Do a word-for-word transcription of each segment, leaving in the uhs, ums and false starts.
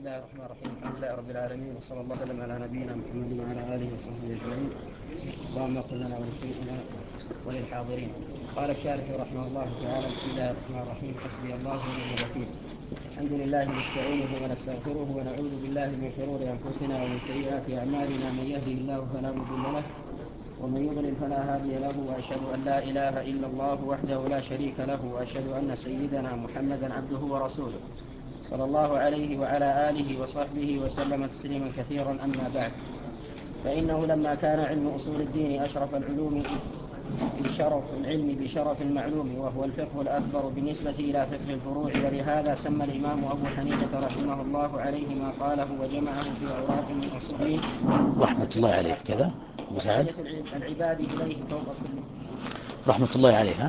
الله الرحمن الرحيم. الحمد لله رب العالمين، وصلى الله وسلم على نبينا محمد وعلى آله وصحبه أجمعين. اللهم اغفر لنا ولشيخنا وللحاضرين. قال الشارح رحمه الله تعالى: بسم الله الرحمن الرحيم. حسبي الله ونعم الوكيل. الحمد لله نستعينه ونستغفره ونعوذ بالله من شرور أنفسنا ومن سيئات أعمالنا. من يهده الله فلا مضل له ومن يضلل فلا هادي له، وأشهد أن لا إله إلا الله وحده لا شريك له، وأشهد أن سيدنا محمدا عبده ورسوله صلى الله عليه وعلى آله وصحبه وسلم تسليما كثيرا. أما بعد، فإنه لما كان علم أصول الدين أشرف العلوم بشرف العلم بشرف المعلوم، وهو الفقه الأكبر بالنسبة إلى فقه الفروع، ولهذا سمى الإمام أبو حنيفة رحمه الله عليه ما قاله وجمعه في أوراق من أصول رحمة الله عليه كذا وحاجة العباد إليه فوق كل رحمة الله عليه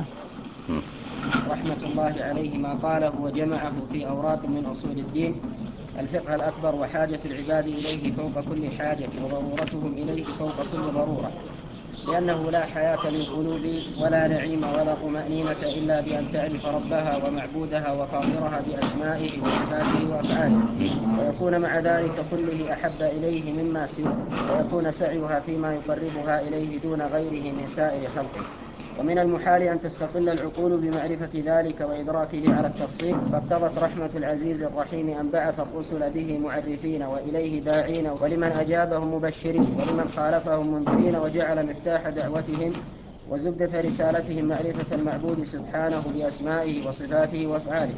رحمة الله عليه ما قاله وجمعه في أوراق من أصول الدين الفقه الأكبر، وحاجة العباد إليه فوق كل حاجة، وضرورتهم إليه فوق كل ضرورة، لأنه لا حياة للقلوب ولا نعيم ولا طمأنينة إلا بأن تعرف ربها ومعبودها وفاطرها بأسمائه وصفاته وأفعاله، ويكون مع ذلك كله أحب إليه مما سواه، ويكون سعيها فيما يقربها إليه دون غيره من سائر خلقه. ومن المحال أن تستقل العقول بمعرفة ذلك وإدراكه على التفصيل، فاقتضت رحمة العزيز الرحيم أن بعث الرسل به معرفين وإليه داعين، ولمن أجابهم مبشرين ولمن خالفهم منذرين، وجعل مفتاح دعوتهم وزبدة رسالتهم معرفة المعبود سبحانه بأسمائه وصفاته وأفعاله،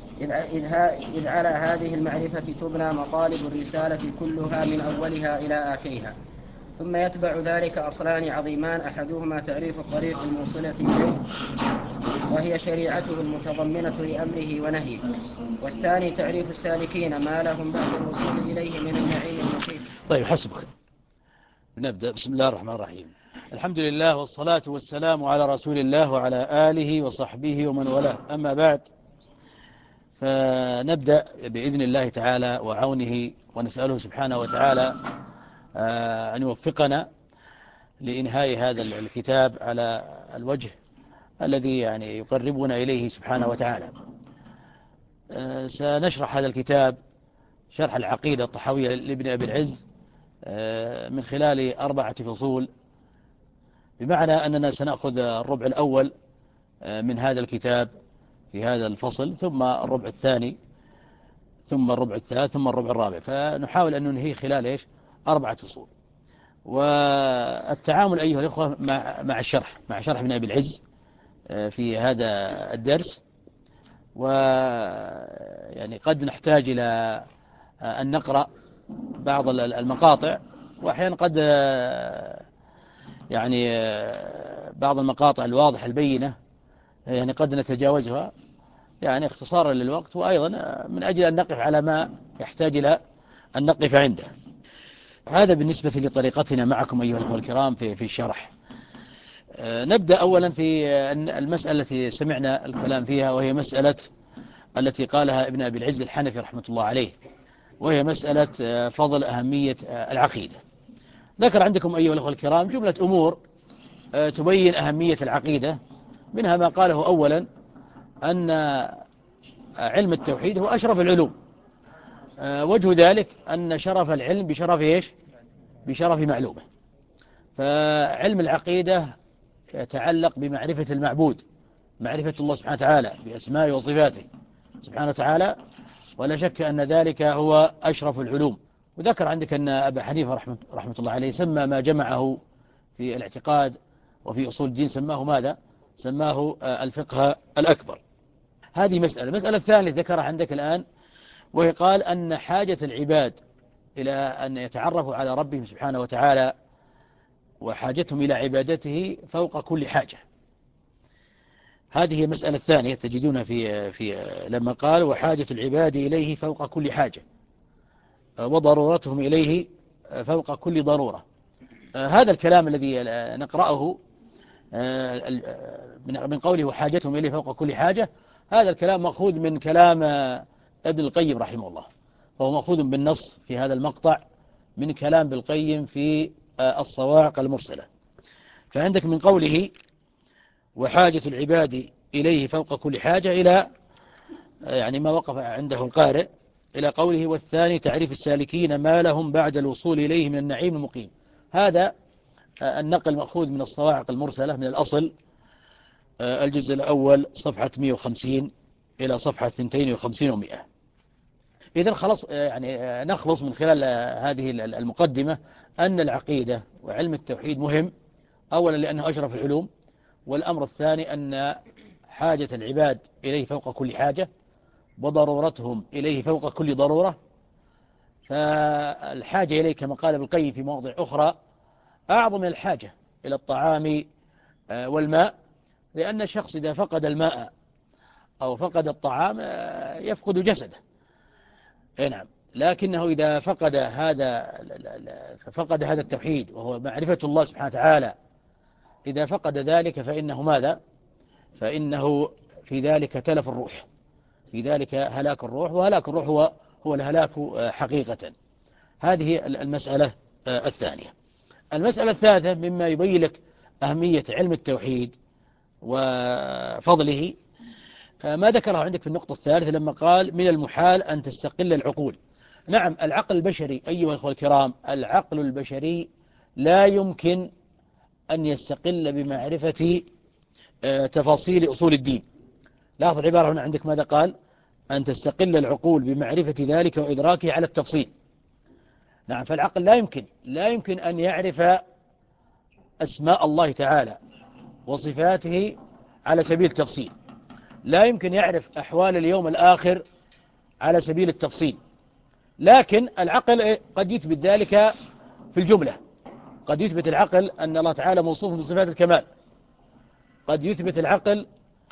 إذ على هذه المعرفة تبنى مطالب الرسالة كلها من أولها إلى آخرها. ثم يتبع ذلك أصلان عظيمان: أحدهما تعريف الطريق الموصلة إليه وهي شريعته المتضمنة لأمره ونهيه، والثاني تعريف السالكين ما لهم بعد الوصول إليه من النعيم المقيم. طيب حسبك. نبدأ. بسم الله الرحمن الرحيم. الحمد لله والصلاة والسلام على رسول الله وعلى آله وصحبه ومن والاه. أما بعد، فنبدأ بإذن الله تعالى وعونه، ونسأله سبحانه وتعالى أن يوفقنا لإنهاء هذا الكتاب على الوجه الذي يعني يقربنا إليه سبحانه وتعالى. سنشرح هذا الكتاب شرح العقيدة الطحاوية لابن أبي العز من خلال أربعة فصول، بمعنى أننا سنأخذ الربع الأول من هذا الكتاب في هذا الفصل، ثم الربع الثاني، ثم الربع الثالث، ثم الربع الرابع، فنحاول أن ننهي خلال إيش أربعة فصول. والتعامل أيها الأخوة مع مع الشرح مع شرح ابن أبي العز في هذا الدرس، ويعني قد نحتاج إلى أن نقرأ بعض المقاطع، وأحيانا قد يعني بعض المقاطع الواضحة البينة يعني قد نتجاوزها يعني اختصارا للوقت، وأيضا من أجل أن نقف على ما يحتاج إلى أن نقف عنده. هذا بالنسبة لطريقتنا معكم أيها الأخوة الكرام في في الشرح. نبدأ أولا في المسألة التي سمعنا الكلام فيها، وهي مسألة التي قالها ابن أبي العز الحنفي رحمة الله عليه، وهي مسألة فضل أهمية العقيدة. ذكر عندكم أيها الأخوة الكرام جملة أمور تبين أهمية العقيدة، منها ما قاله أولا أن علم التوحيد هو أشرف العلوم. وجه ذلك أن شرف العلم بشرف إيش؟ بشرف معلومه. فعلم العقيدة يتعلق بمعرفة المعبود، معرفة الله سبحانه وتعالى بأسمائه وصفاته سبحانه وتعالى، ولا شك أن ذلك هو أشرف العلوم. وذكر عندك أن أبا حنيفة رحمة, رحمة الله عليه سمى ما جمعه في الاعتقاد وفي أصول الدين سماه ماذا؟ سماه الفقه الأكبر. هذه مسألة. مسألة الثانية ذكرها عندك الآن، وهي قال أن حاجة العباد إلى أن يتعرفوا على ربهم سبحانه وتعالى وحاجتهم إلى عبادته فوق كل حاجة. هذه المسألة الثانية تجدونها في في لما قال وحاجة العباد إليه فوق كل حاجة، وضرورتهم إليه فوق كل ضرورة. هذا الكلام الذي نقرأه من قوله وحاجتهم إليه فوق كل حاجة، هذا الكلام مأخوذ من كلام ابن القيم رحمه الله، فهو مأخوذ بالنص في هذا المقطع من كلام ابن القيم في الصواعق المرسلة. فعندك من قوله وحاجة العباد إليه فوق كل حاجة إلى يعني ما وقف عنده القارئ إلى قوله والثاني تعريف السالكين ما لهم بعد الوصول إليه من النعيم المقيم. هذا النقل مأخوذ من الصواعق المرسلة من الأصل الجزء الأول صفحة مئة وخمسين إلى صفحة اثنين وخمسين ومئة. إذن خلص يعني نخلص من خلال هذه المقدمة أن العقيدة وعلم التوحيد مهم، أولا لأنه أشرف العلوم، والأمر الثاني أن حاجة العباد إليه فوق كل حاجة، وضرورتهم إليه فوق كل ضرورة. فالحاجة إليه كما قال ابن القيم في مواضع أخرى أعظم من الحاجة إلى الطعام والماء، لأن الشخص إذا فقد الماء أو فقد الطعام يفقد جسده. نعم، لكنه إذا فقد هذا فقد هذا التوحيد وهو معرفة الله سبحانه وتعالى، إذا فقد ذلك فإنه ماذا؟ فإنه في ذلك تلف الروح، في ذلك هلاك الروح، وهلاك الروح هو هو الهلاك حقيقة. هذه المسألة الثانية. المسألة الثالثة مما يبين لك أهمية علم التوحيد وفضله ما ذكره عندك في النقطة الثالثة لما قال من المحال أن تستقل العقول. نعم، العقل البشري أيها الأخوة الكرام، العقل البشري لا يمكن أن يستقل بمعرفة تفاصيل أصول الدين. لاحظ العبارة هنا عندك ماذا قال؟ أن تستقل العقول بمعرفة ذلك وإدراكه على التفصيل. نعم، فالعقل لا يمكن لا يمكن أن يعرف أسماء الله تعالى وصفاته على سبيل التفصيل، لا يمكن يعرف أحوال اليوم الآخر على سبيل التفصيل. لكن العقل قد يثبت ذلك في الجملة، قد يثبت العقل أن الله تعالى موصوف بصفات الكمال، قد يثبت العقل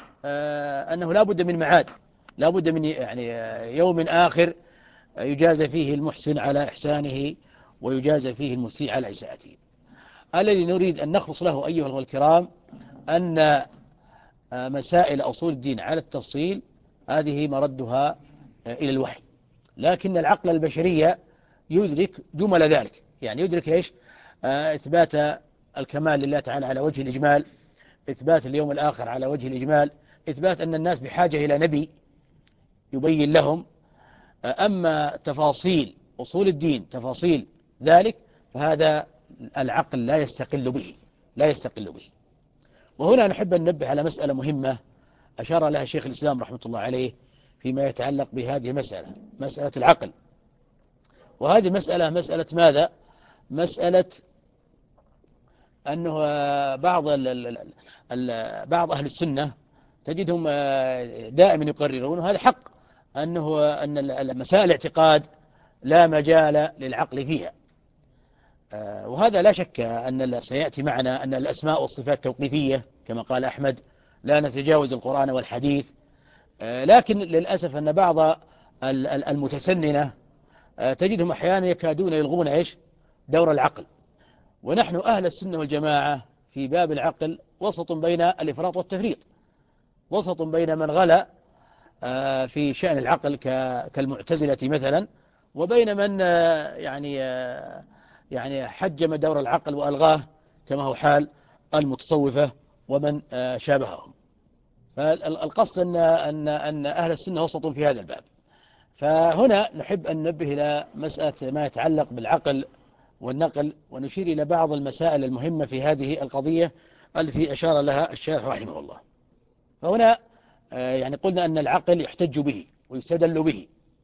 أنه لا بد من معاد، لا بد من يعني يوم آخر يجازى فيه المحسن على إحسانه ويجازى فيه المسيء على إساءته. الذي نريد أن نخلص له أيها الأخوة الكرام أن مسائل أصول الدين على التفصيل هذه مردها إلى الوحي، لكن العقل البشرية يدرك جمل ذلك، يعني يدرك إيش؟ إثبات الكمال لله تعالى على وجه الإجمال، إثبات اليوم الآخر على وجه الإجمال، إثبات أن الناس بحاجة إلى نبي يبين لهم. أما تفاصيل أصول الدين تفاصيل ذلك فهذا العقل لا يستقل به لا يستقل به. وهنا نحب أن ننبه على مسألة مهمة أشار لها شيخ الإسلام رحمة الله عليه فيما يتعلق بهذه المسألة، مسألة العقل. وهذه مسألة مسألة ماذا؟ مسألة أنه بعض بعض أهل السنة تجدهم دائما يقررون، وهذا حق، أنه أن مسائل الاعتقاد لا مجال للعقل فيها. وهذا لا شك أن سيأتي معنا أن الأسماء والصفات توقيفية كما قال أحمد، لا نتجاوز القرآن والحديث. لكن للأسف أن بعض المتسننة تجدهم أحيانا يكادون يلغون إيش؟ دور العقل. ونحن أهل السنة والجماعة في باب العقل وسط بين الإفراط والتفريط، وسط بين من غلا في شأن العقل كالمعتزلة مثلا، وبين من يعني يعني حجم دور العقل وألغاه كما هو حال المتصوفة ومن شابههم. فالقصد أن أن أن أهل السنة وسط في هذا الباب. فهنا نحب أن ننبه إلى مسألة ما يتعلق بالعقل والنقل، ونشير إلى بعض المسائل المهمة في هذه القضية التي أشار لها الشارح رحمه الله. فهنا يعني قلنا أن العقل يحتج به ويستدل به.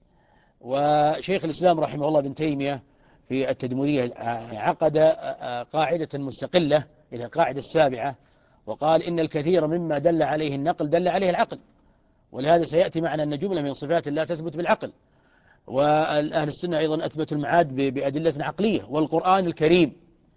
وشيخ الإسلام رحمه الله ابن تيمية في التدمرية عقد قاعدة مستقلة إلى القاعدة السابعة، وقال إن الكثير مما دل عليه النقل دل عليه العقل. ولهذا سيأتي معنا أن جملة من صفات الله تثبت بالعقل. والأهل السنة أيضا أثبتوا المعاد بأدلة عقلية، والقرآن الكريم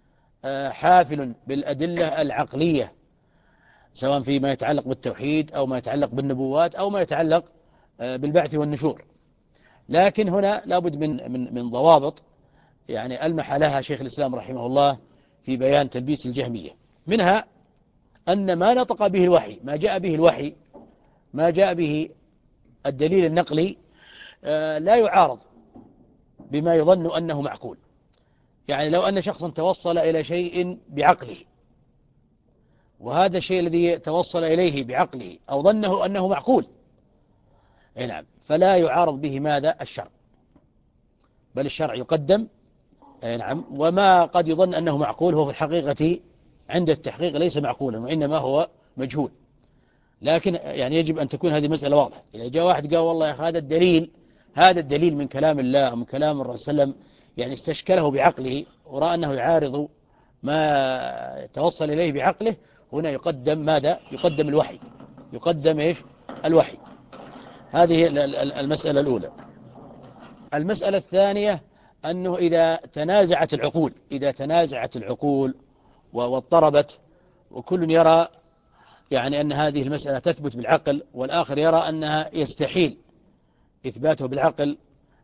حافل بالأدلة العقلية سواء فيما يتعلق بالتوحيد أو ما يتعلق بالنبوات أو ما يتعلق بالبعث والنشور. لكن هنا لابد من من من ضوابط يعني ألمح لها شيخ الإسلام رحمه الله في بيان تلبيس الجهمية. منها أن ما نطق به الوحي، ما جاء به الوحي، ما جاء به الدليل النقلي لا يعارض بما يظن أنه معقول. يعني لو أن شخصا توصل إلى شيء بعقله، وهذا الشيء الذي توصل إليه بعقله أو ظنه أنه معقول، نعم، فلا يعارض به ماذا؟ الشرع. بل الشرع يقدم. نعم. وما قد يظن أنه معقول هو في الحقيقة عند التحقيق ليس معقولا، وإنما هو مجهول. لكن يعني يجب أن تكون هذه مسألة واضحة. إذا جاء واحد قال والله يا أخي هذا الدليل هذا الدليل من كلام الله ومن كلام الرسول صلى الله عليه وسلم، يعني استشكله بعقله ورأى أنه يعارض ما توصل إليه بعقله، هنا يقدم ماذا؟ يقدم الوحي. يقدم إيش؟ الوحي. هذه المسألة الأولى. المسألة الثانية أنه إذا تنازعت العقول إذا تنازعت العقول واضطربت، وكل يرى يعني أن هذه المسألة تثبت بالعقل، والآخر يرى أنها يستحيل إثباته بالعقل،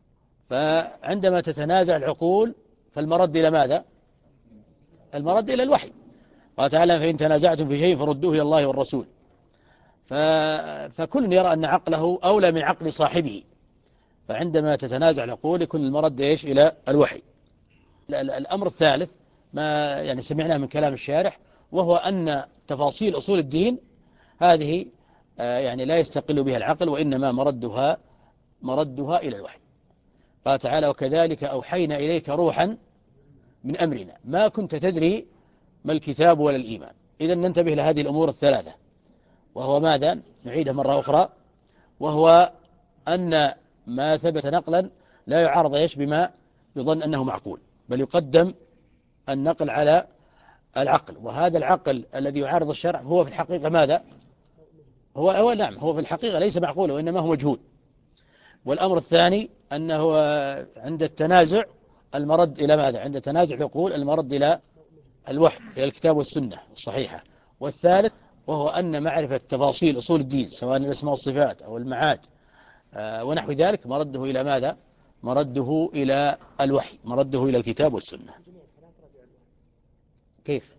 فعندما تتنازع العقول فالمرد إلى ماذا؟ المرد إلى الوحي. قال تعالى: فإن تنازعتم في شيء فردوه إلى الله والرسول. ف... فكل يرى أن عقله أولى من عقل صاحبه، فعندما تتنازع العقول يكون المرد إيش؟ إلى الوحي. الأمر الثالث ما يعني سمعناه من كلام الشارح، وهو أن تفاصيل أصول الدين هذه يعني لا يستقل بها العقل، وإنما مردها مردها إلى الوحي. قال تعالى: وكذلك أوحينا إليك روحا من أمرنا ما كنت تدري ما الكتاب ولا الإيمان. إذن ننتبه لهذه الأمور الثلاثة، وهو ماذا؟ نعيدها مرة أخرى، وهو أن ما ثبت نقلا لا يعارض إيش بما يظن أنه معقول، بل يقدم النقل على العقل. وهذا العقل الذي يعارض الشرع هو في الحقيقة ماذا؟ هو, هو نعم هو في الحقيقة ليس معقول، وإنما هو مجهول. والأمر الثاني أنه عند التنازع المرد إلى ماذا؟ عند تنازع العقول المرد إلى الوحي، إلى الكتاب والسنة الصحيحة. والثالث وهو أن معرفة تفاصيل أصول الدين سواء الأسماء والصفات أو المعاد ونحو ذلك مرده إلى ماذا؟ مرده إلى الوحي، مرده إلى الكتاب والسنة. كيف؟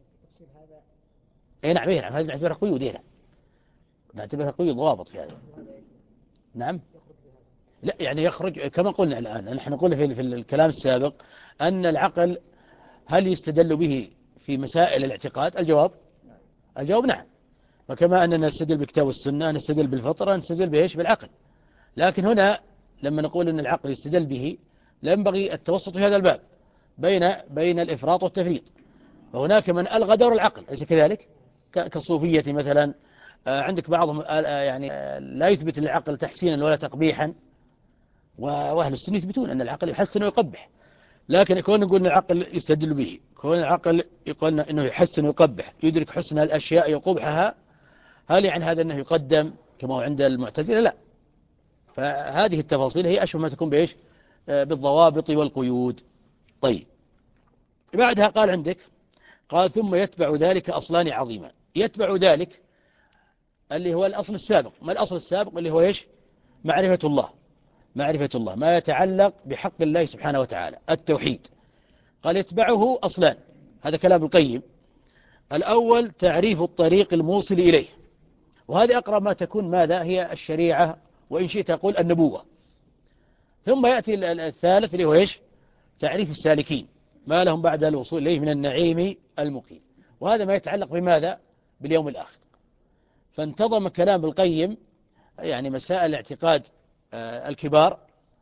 اي نعم، اي نعم، هذه نعتبرها قيود. اي نعم، نعتبرها قيود ضوابط في هذا. نعم. لا يعني يخرج كما قلنا الآن، نحن قلنا في, في الكلام السابق أن العقل هل يستدل به في مسائل الاعتقاد؟ الجواب الجواب نعم. وكما أننا نستدل بالكتاب والسنة نستدل بالفطرة نستدل بإيش؟ بالعقل. لكن هنا لما نقول أن العقل يستدل به لا ينبغي التوسط في هذا الباب بين بين الإفراط والتفريط. وهناك من ألغى دور العقل، أليس كذلك؟ كالصوفية مثلا. عندك بعضهم يعني لا يثبت للعقل تحسينا ولا تقبيحا، وأهل السنة يثبتون أن العقل يحسن ويقبح. لكن كون نقول أن العقل يستدل به، كون العقل يقول أنه يحسن ويقبح، يدرك حسن الأشياء وقبحها، هل يعني هذا أنه يقدم كما هو عند المعتزلة؟ لا. فهذه التفاصيل هي أشبه ما تكون بإيش؟ بالضوابط والقيود. طيب، بعدها قال عندك، قال: ثم يتبع ذلك أصلان عظيما. يتبع ذلك اللي هو الأصل السابق. ما الأصل السابق؟ اللي هو إيش؟ معرفة الله. معرفة الله ما يتعلق بحق الله سبحانه وتعالى، التوحيد. قال: يتبعه أصلان. هذا كلام القيم. الأول تعريف الطريق الموصل إليه، وهذه أقرب ما تكون ماذا؟ هي الشريعة، وإن شئت أقول النبوة. ثم يأتي الثالث اللي هو إيش؟ تعريف السالكين ما لهم بعد الوصول إليه من النعيم المقيم. وهذا ما يتعلق بماذا؟ باليوم الآخر. فانتظم كلام القيم يعني مسائل الاعتقاد الكبار،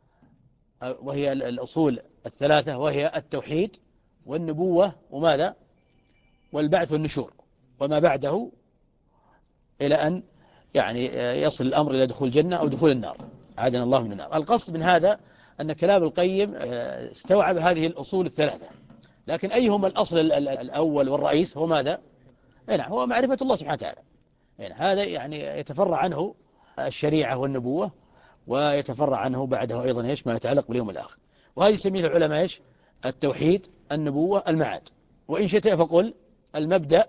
وهي الأصول الثلاثة، وهي التوحيد والنبوة وماذا؟ والبعث والنشور، وما بعده، إلى أن يعني يصل الأمر إلى دخول الجنة أو دخول النار، عادنا الله من النار. القصد من هذا أن كلام القيم استوعب هذه الأصول الثلاثة. لكن أيهما الأصل الأول والرئيس؟ هو ماذا؟ نعم، هو معرفة الله سبحانه وتعالى. يعني هذا يعني يتفرع عنه الشريعة والنبوة، ويتفرع عنه بعده أيضا إيش؟ ما يتعلق باليوم الآخر. وهذه يسميه العلماء إيش؟ التوحيد، النبوة، المعاد. وإن شئت فقل المبدأ،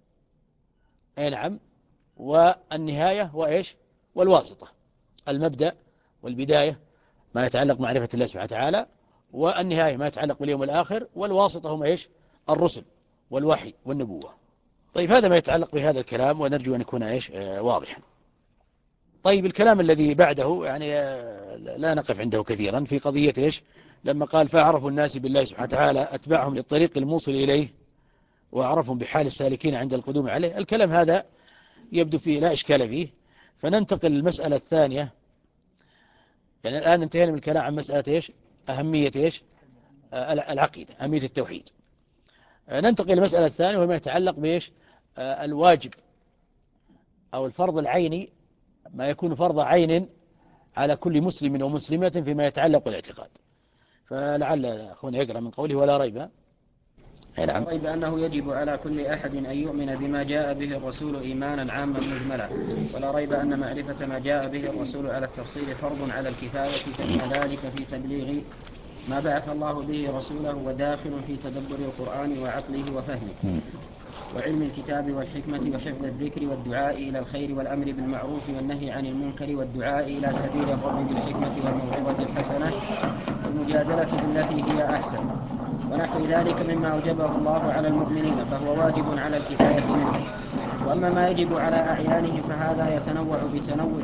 أي نعم، والنهاية، وإيش؟ والواسطة. المبدأ والبداية ما يتعلق معرفة الله سبحانه وتعالى، والنهاية ما يتعلق باليوم الآخر، والواسطة هم إيش؟ الرسل والوحي والنبوة. طيب، هذا ما يتعلق بهذا الكلام، ونرجو أن يكون إيش؟ آه واضحا. طيب، الكلام الذي بعده يعني آه لا نقف عنده كثيرا في قضية إيش؟ لما قال: فأعرف الناس بالله سبحانه وتعالى أتبعهم للطريق الموصل إليه، وأعرفهم بحال السالكين عند القدوم عليه. الكلام هذا يبدو فيه لا إشكال فيه. فننتقل للمسألة الثانية. يعني الآن انتهينا من الكلام عن مسألة إيش؟ أهمية إيش العقيدة، أهمية التوحيد. ننتقل إلى المسألة الثانية وما يتعلق بإيش الواجب أو الفرض العيني، ما يكون فرض عين على كل مسلم ومسلمة فيما يتعلق بالاعتقاد. فلعل أخونا يقرأ من قوله ولا ريب. نعم. ريب أنه يجب على كل أحد أن يؤمن بما جاء به الرسول إيمانا عاما مجملا، ولا ريب أن معرفة ما جاء به الرسول على التفصيل فرض على الكفاية، كما ذلك في تبليغ ما بعث الله به رسوله، وداخل في تدبر القرآن وعقله وفهمه، وعلم الكتاب والحكمة وحفظ الذكر والدعاء إلى الخير والأمر بالمعروف والنهي عن المنكر، والدعاء إلى سبيل الرب بالحكمة والموعظة الحسنة والمجادلة بالتي هي أحسن، ونحو ذلك مما أوجبه الله على المؤمنين، فهو واجب على الكفاية منه. وأما ما يجب على أعيانهم فهذا يتنوع بتنوع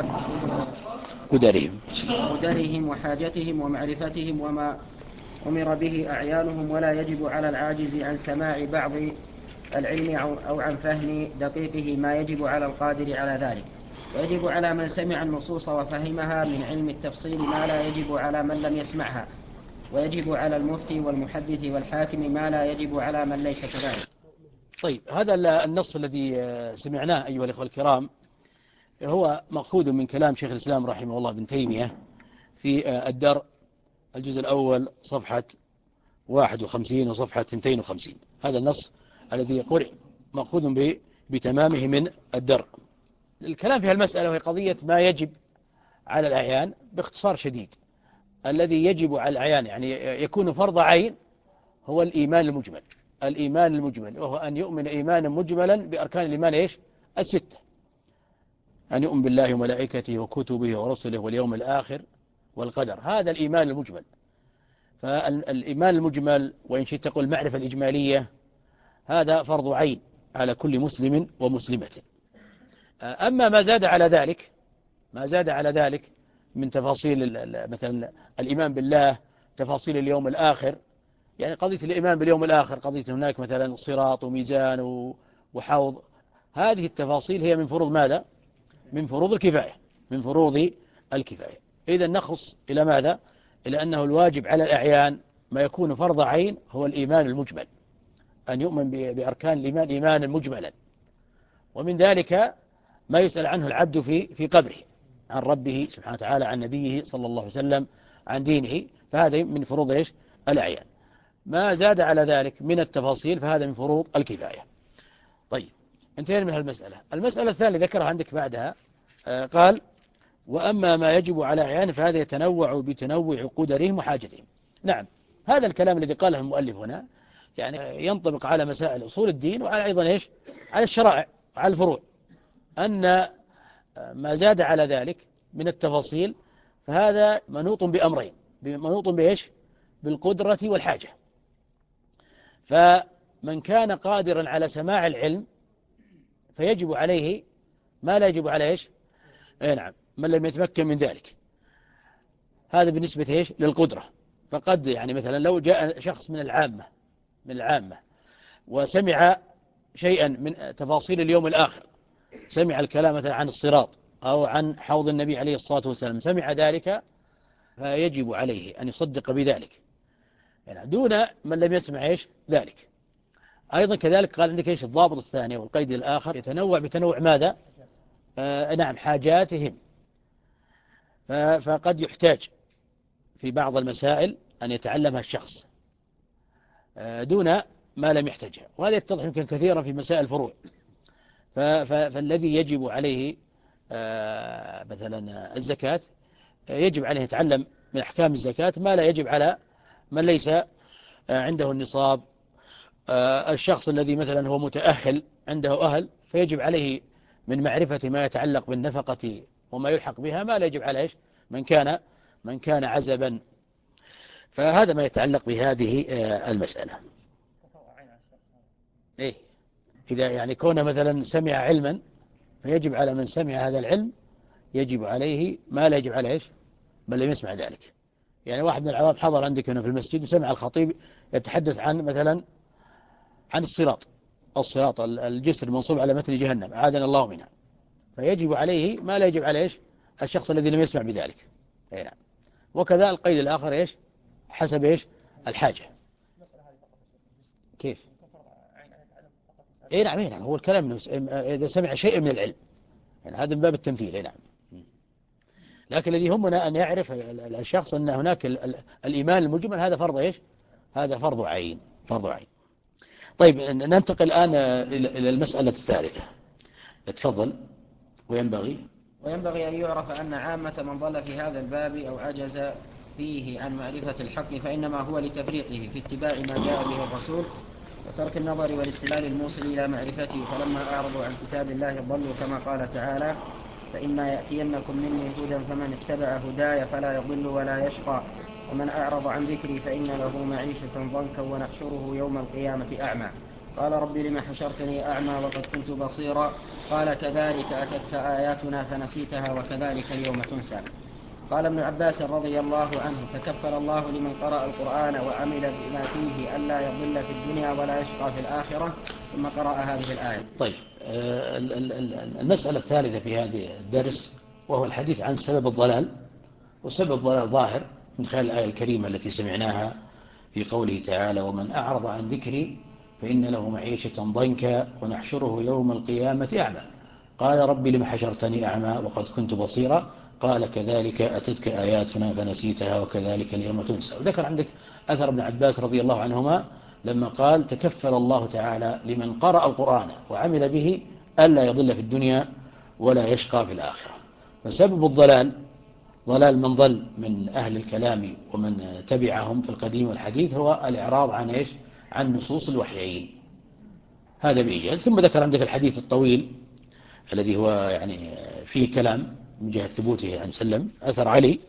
قدرهم قدرهم وحاجتهم ومعرفتهم وما أمر به أعيانهم، ولا يجب على العاجز عن سماع بعض العلم أو عن فهم دقيقه ما يجب على القادر على ذلك. ويجب على من سمع النصوص وفهمها من علم التفصيل ما لا يجب على من لم يسمعها، ويجب على المفتي والمحدث والحاكم ما لا يجب على من ليس كذلك. طيب، هذا النص الذي سمعناه أيها الأخوة الكرام هو مأخوذ من كلام شيخ الإسلام رحمه الله بن تيمية في الدرء الجزء الأول صفحة واحد وخمسين وصفحة اثنين وخمسين. هذا النص الذي قرئ مأخوذ بتمامه من الدرء. الكلام في المسألة وهي قضية ما يجب على الأعيان باختصار شديد. الذي يجب على الأعيان يعني يكون فرض عين هو الإيمان المجمل. الإيمان المجمل وهو أن يؤمن إيمانا مجملا بأركان الإيمان إيش الستة: أن يؤمن بالله وملائكته وكتبه ورسله واليوم الآخر والقدر. هذا الإيمان المجمل. فالإيمان المجمل، وإن شئت تقول المعرفة الإجمالية، هذا فرض عين على كل مسلم ومسلمة. أما ما زاد على ذلك ما زاد على ذلك من تفاصيل مثلا الإيمان بالله، تفاصيل اليوم الآخر، يعني قضية الإيمان باليوم الآخر، قضية هناك مثلا صراط وميزان وحوض، هذه التفاصيل هي من فروض ماذا؟ من فروض الكفاية من فروض الكفاية. إذا نخص إلى ماذا؟ إلى أنه الواجب على الأعيان ما يكون فرض عين هو الإيمان المجمل، أن يؤمن بأركان الإيمان إيمانا مجملا. ومن ذلك ما يسأل عنه العبد في في قبره عن ربه سبحانه وتعالى، عن نبيه صلى الله عليه وسلم، عن دينه، فهذا من فروض إيش الأعيان. ما زاد على ذلك من التفاصيل فهذا من فروض الكفاية. طيب، انتهينا من هالمسألة. المسألة الثانية ذكرها عندك بعدها، آه قال: وأما ما يجب على أعيان فهذا يتنوع بتنوع قدرهم وحاجتهم. نعم، هذا الكلام الذي قاله المؤلف هنا يعني ينطبق على مسائل أصول الدين وعلى أيضا إيش على الشرائع وعلى الفروع، أن ما زاد على ذلك من التفاصيل فهذا منوط بأمرين، منوط بإيش بالقدرة والحاجة. فمن كان قادرا على سماع العلم فيجب عليه ما لا يجب عليه إيش أي نعم من لم يتمكن من ذلك. هذا بالنسبة إيش للقدرة. فقد يعني مثلا لو جاء شخص من العامة من العامة وسمع شيئا من تفاصيل اليوم الآخر، سمع الكلام مثلا عن الصراط أو عن حوض النبي عليه الصلاة والسلام، سمع ذلك فيجب عليه أن يصدق بذلك يعني دون من لم يسمع إيش ذلك. أيضا كذلك قال عندك إيش الضابط الثاني والقيد الآخر يتنوع بتنوع ماذا؟ آه نعم حاجاتهم. فقد يحتاج في بعض المسائل أن يتعلمها الشخص آه دون ما لم يحتاجها، وهذا يتضح يمكن كثيرا في مسائل الفروع. فالذي يجب عليه آه مثلا الزكاة يجب عليه يتعلم من أحكام الزكاة ما لا يجب على من ليس عنده النصاب. الشخص الذي مثلا هو متأهل عنده أهل فيجب عليه من معرفة ما يتعلق بالنفقة وما يلحق بها ما لا يجب عليه من كان من كان عزبا. فهذا ما يتعلق بهذه المسألة. إيه إذا يعني كون مثلا سمع علما فيجب على من سمع هذا العلم يجب عليه ما لا يجب عليه من لم يسمع ذلك. يعني واحد من العوام حضر عندك هنا في المسجد وسمع الخطيب يتحدث عن مثلا عن الصراط الصراط الجسر المنصوب على متن جهنم أعاذنا الله منها، فيجب عليه ما لا يجب عليه الشخص الذي لم يسمع بذلك. نعم. وكذا القيد الآخر إيش حسب إيش الحاجة. كيف؟ إيه نعم إيه نعم، هو الكلام إنه إذا سمع شيء من العلم، يعني هذا من باب التمثيل. إيه نعم. لكن الذي يهمنا أن يعرف الشخص أن هناك الإيمان المجمل هذا فرض إيش؟ هذا فرض عين، فرض عين. طيب ننتقل الآن إلى المسألة الثالثة. تفضل. وينبغي وينبغي أن يعرف أن عامة من ضل في هذا الباب أو عجز فيه عن معرفة الحق فإنما هو لتفريطه في اتباع ما جاء به الرسول وترك النظر والاستدلال الموصل إلى معرفته، فلما أعرضوا عن كتاب الله ضلوا، كما قال تعالى: فإما يأتينكم مني هدى فمن اتبع هداي فلا يضل ولا يشقى ومن أعرض عن ذكري فإن له معيشة ضنكا ونحشره يوم القيامة أعمى. قال رب لم حشرتني أعمى وقد كنت بصيرا قال كذلك أتتك آياتنا فنسيتها وكذلك اليوم تنسى. قال ابن عباس رضي الله عنه: تكفل الله لمن قرأ القرآن وعمل بما فيه ألا يضل في الدنيا ولا يشقى في الآخرة، ثم قرأ هذه الآية. طيب المسألة الثالثة في هذا الدرس وهو الحديث عن سبب الضلال، وسبب الضلال ظاهر من خلال الآية الكريمة التي سمعناها في قوله تعالى: ومن أعرض عن ذكري فإن له معيشة ضنكا ونحشره يوم القيامة أعمى. قال رب لم حشرتني أعمى وقد كنت بصيرا قال كذلك أتتك آياتنا فنسيتها وكذلك اليوم تنسى. وذكر عندك أثر ابن عباس رضي الله عنهما لما قال: تكفل الله تعالى لمن قرأ القرآن وعمل به ألا يضل في الدنيا ولا يشقى في الآخرة. فسبب الضلال ضلال من ضل من أهل الكلام ومن تبعهم في القديم والحديث هو الإعراض عن إيش؟ عن نصوص الوحيين. هذا بإيجاز. ثم ذكر عندك الحديث الطويل الذي هو يعني فيه كلام من جهة ثبوته عن سلم أثر علي.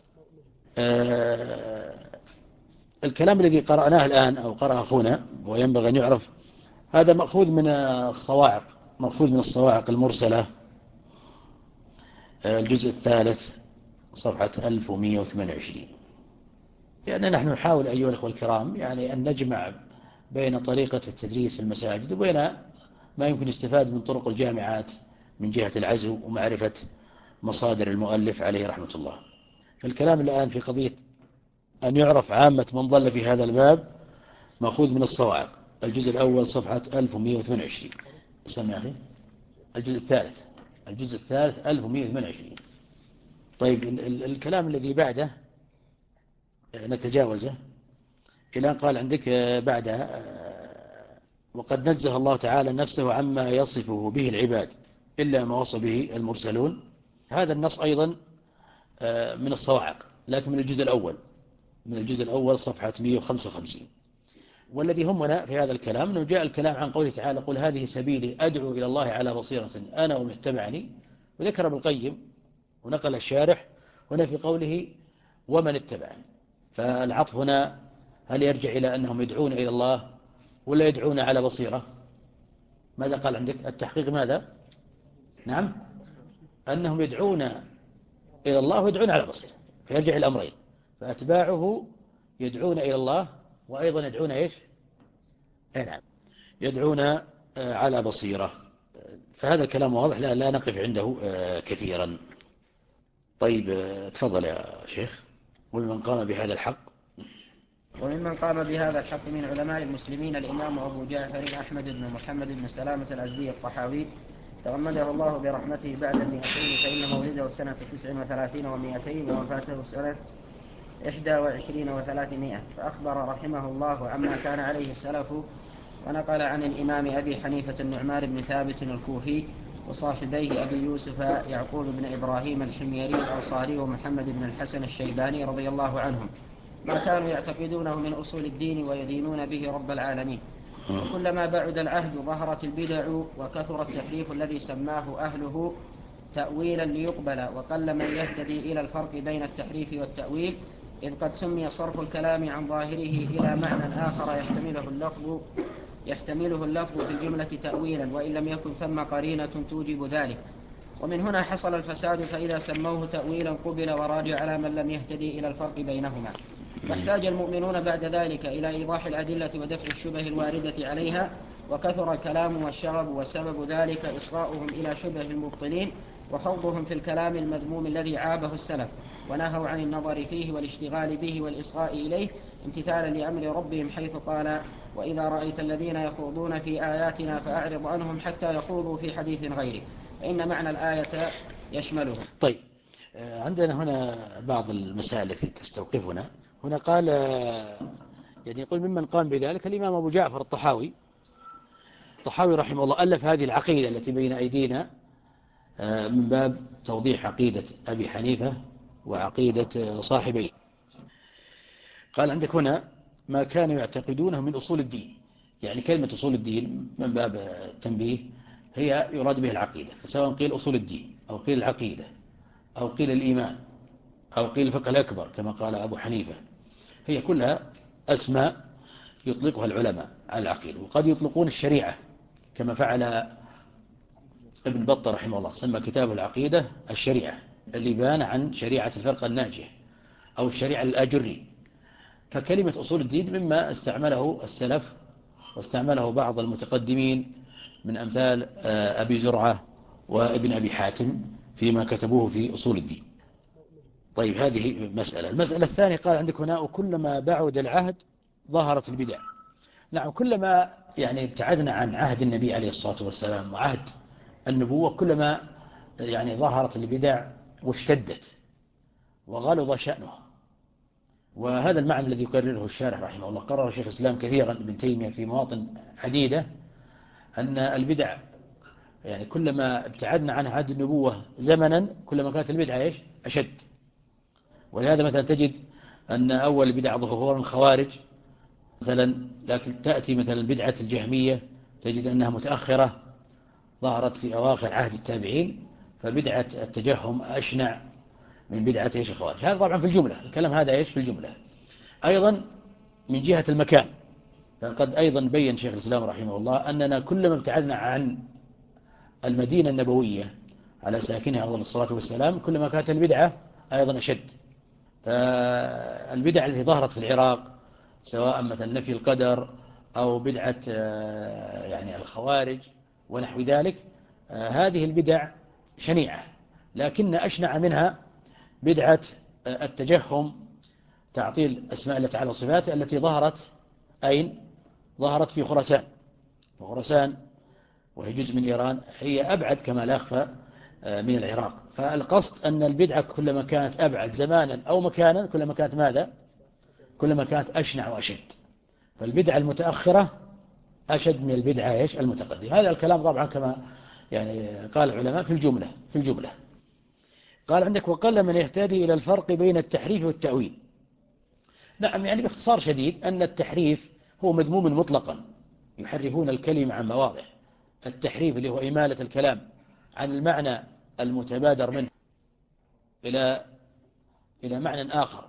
آه الكلام الذي قرأناه الآن أو قرأ أخونا وينبغي أن يعرف هذا مأخوذ من الصواعق، مأخوذ من الصواعق المرسلة، آه الجزء الثالث صفحة ألف ومئة وثمانية وعشرين. يعني نحن نحاول أيها الأخوة الكرام يعني أن نجمع بين طريقة التدريس في المساجد وبين ما يمكن استفاد من طرق الجامعات من جهة العزو ومعرفة مصادر المؤلف عليه رحمة الله. فالكلام الآن في قضية أن يعرف عامة من ضل في هذا الباب مأخوذ من الصواعق، الجزء الأول صفحة ألف ومئة وثمانية وعشرين. سمع أخي، الجزء الثالث الجزء الثالث ألف ومئة وثمانية وعشرين. طيب الكلام الذي بعده نتجاوزه إلى أن قال عندك بعدها: وقد نزه الله تعالى نفسه عما يصفه به العباد إلا ما وصى به المرسلون. هذا النص أيضا من الصواعق لكن من الجزء الأول من الجزء الأول صفحة مئة وخمسة وخمسين. والذي همنا في هذا الكلام أنه جاء الكلام عن قوله تعالى: قل هذه سبيلي أدعو إلى الله على بصيرة أنا ومن اتبعني. وذكر ابن القيم ونقل الشارح هنا في قوله ومن اتبعني، فالعطف هنا هل يرجع إلى أنهم يدعون إلى الله ولا يدعون على بصيرة؟ ماذا قال عندك التحقيق؟ ماذا؟ نعم، أنهم يدعون إلى الله ويدعون على بصيرة، فيرجع الأمرين، فأتباعه يدعون إلى الله وأيضا يدعون إيش؟ أي نعم، يدعون على بصيرة. فهذا الكلام واضح، لا, لا نقف عنده كثيرا. طيب تفضل يا شيخ. ومن قام بهذا الحق وممن قام بهذا الحق من علماء المسلمين الإمام أبو جعفر أحمد بن محمد بن سلامة الأزدي الطحاوي تغمده الله برحمته بعد المئتين، فإن مولده سنة تسع وثلاثين ومئتين ووفاته سنة إحدى وعشرين وثلاثمائة. فأخبر رحمه الله عما كان عليه السلف، ونقل عن الإمام أبي حنيفة النعمان بن ثابت الكوفي وصاحبيه أبي يوسف يعقوب بن إبراهيم الحميري الأنصاري ومحمد بن الحسن الشيباني رضي الله عنهم ما كانوا يعتقدونه من أصول الدين ويدينون به رب العالمين. وكلما بعد العهد ظهرت البدع وكثر التحريف الذي سماه أهله تأويلا ليقبل، وقل من يهتدي إلى الفرق بين التحريف والتأويل، إذ قد سمي صرف الكلام عن ظاهره إلى معنى آخر يحتمله اللفظ يحتمله اللفظ في الجملة تأويلا وإن لم يكن ثم قرينة توجب ذلك. ومن هنا حصل الفساد، فإذا سموه تأويلا قبل وراجع على من لم يهتدي إلى الفرق بينهما. فاحتاج المؤمنون بعد ذلك إلى إيضاح الأدلة ودفع الشبه الواردة عليها، وكثر الكلام والشغب، وسبب ذلك إصغاؤهم إلى شبه المبطلين وخوضهم في الكلام المذموم الذي عابه السلف ونهوا عن النظر فيه والاشتغال به والإصغاء إليه، امتثالا لأمر ربهم حيث قال وإذا رأيت الذين يخوضون في آياتنا فأعرض عنهم حتى يخوضوا في حديث غيره، فإن معنى الآية يشمله. طيب، عندنا هنا بعض المسائل التي تستوقفنا. هنا قال يعني يقول ممن قام بذلك الإمام أبو جعفر الطحاوي. الطحاوي رحمه الله ألف هذه العقيدة التي بين أيدينا من باب توضيح عقيدة أبي حنيفة وعقيدة صاحبيه. قال عندك هنا ما كانوا يعتقدونه من أصول الدين. يعني كلمة أصول الدين من باب التنبيه هي يراد به العقيدة، فسواء قيل أصول الدين أو قيل العقيدة أو قيل الإيمان أو قيل الفقه الأكبر كما قال أبو حنيفة، هي كلها أسماء يطلقها العلماء على العقيدة. وقد يطلقون الشريعة كما فعل ابن بطة رحمه الله، سمى كتاب العقيدة الشريعة اللي بان عن شريعة الفرقة الناجية أو الشريعة الآجري. فكلمة أصول الدين مما استعمله السلف واستعمله بعض المتقدمين من أمثال أبي زرعة وابن أبي حاتم فيما كتبوه في أصول الدين. طيب، هذه مسألة. المسألة الثانية قال عندك هنا وكلما بعد العهد ظهرت البدع. نعم، كلما يعني ابتعدنا عن عهد النبي عليه الصلاة والسلام وعهد النبوة كلما يعني ظهرت البدع واشتدت وغلظ شأنها. وهذا المعنى الذي يكرره الشارح رحمه الله، قرر شيخ الإسلام كثيرا ابن تيمية في مواطن عديدة أن البدع يعني كلما ابتعدنا عن عهد النبوة زمنا كلما كانت البدعة ايش أشد. ولهذا مثلا تجد أن أول البدع ظهورا الخوارج مثلا، لكن تأتي مثلا بدعة الجهمية تجد أنها متأخرة ظهرت في أواخر عهد التابعين، فبدعة التجهم أشنع من بدعة ايش الخوارج. هذا طبعا في الجملة، الكلام هذا ايش في الجملة. أيضا من جهة المكان، فقد أيضا بين شيخ الإسلام رحمه الله أننا كلما ابتعدنا عن المدينة النبوية على ساكنها أفضل الصلاة والسلام كلما كانت البدعة أيضا أشد. فالبدع التي ظهرت في العراق سواء مثلا نفي القدر أو بدعة يعني الخوارج ونحو ذلك، هذه البدع شنيعة، لكن أشنع منها بدعة التجهم، تعطيل أسماء الله تعالى وصفاته، التي ظهرت أين؟ ظهرت في خراسان. وخراسان وهي جزء من إيران هي أبعد كما لا يخفى من العراق. فالقصد أن البدعة كلما كانت أبعد زمانا أو مكانا كلما كانت ماذا؟ كلما كانت أشنع وأشد. فالبدعة المتأخرة أشد من البدعة إيش المتقدمة. هذا الكلام طبعا كما يعني قال العلماء في الجملة في الجملة. قال عندك وقل من يهتدي إلى الفرق بين التحريف والتأويل. نعم، يعني باختصار شديد أن التحريف هو مذموم مطلقا، يحرفون الكلمة عن مواضع. التحريف اللي هو إمالة الكلام عن المعنى المتبادر منه إلى إلى معنى آخر،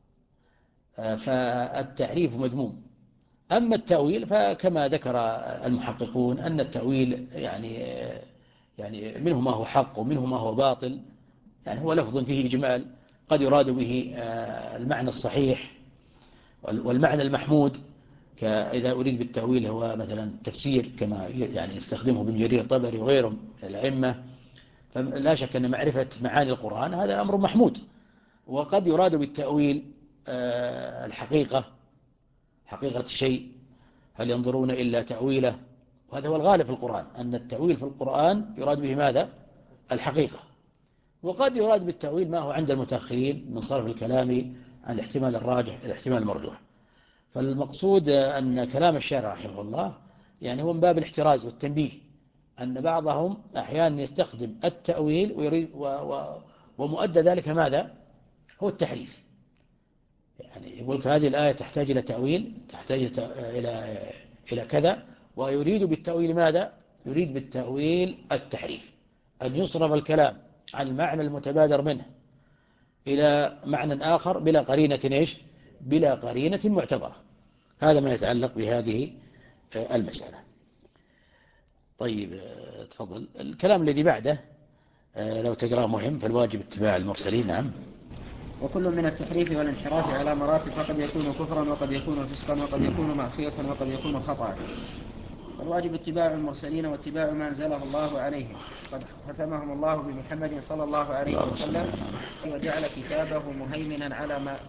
فالتحريف مذموم. أما التأويل فكما ذكر المحققون أن التأويل يعني يعني منه ما هو حق ومنه ما هو باطل. يعني هو لفظ فيه إجمال، قد يراد به المعنى الصحيح والمعنى المحمود، كإذا أريد بالتأويل هو مثلا تفسير كما يعني يستخدمه ابن جرير طبري وغيره من الأئمة. فلا شك أن معرفة معاني القرآن هذا أمر محمود. وقد يراد بالتأويل الحقيقة، حقيقة الشيء، هل ينظرون إلا تأويله، وهذا هو الغالب في القرآن أن التأويل في القرآن يراد به ماذا؟ الحقيقة. وقد يراد بالتأويل ما هو عند المتأخرين من صرف الكلام عن الاحتمال الراجح إلى الاحتمال المرجوح. فالمقصود أن كلام الشارع رحمه الله يعني هو من باب الاحتراز والتنبيه، أن بعضهم أحيانا يستخدم التأويل ويريد و و ومؤدى ذلك ماذا؟ هو التحريف. يعني يقول هذه الآية تحتاج إلى تأويل، تحتاج إلى إلى كذا، ويريد بالتأويل ماذا؟ يريد بالتأويل التحريف، أن يصرف الكلام عن المعنى المتبادر منه إلى معنى آخر بلا قرينة إيش؟ بلا قرينة معتبرة. هذا ما يتعلق بهذه المسألة. طيب، تفضل الكلام الذي بعده لو تقرأ مهم، فالواجب اتباع المرسلين. نعم. وكل من التحريف والانحراف على مراتب، فقد يكون كفرا وقد يكون فسقا وقد يكون معصية وقد يكون خطأ. والواجب اتباع المرسلين واتباع ما أنزله الله عليهم، قد ختمهم الله بمحمد صلى الله عليه وسلم وجعل كتابه مهيمنا على ما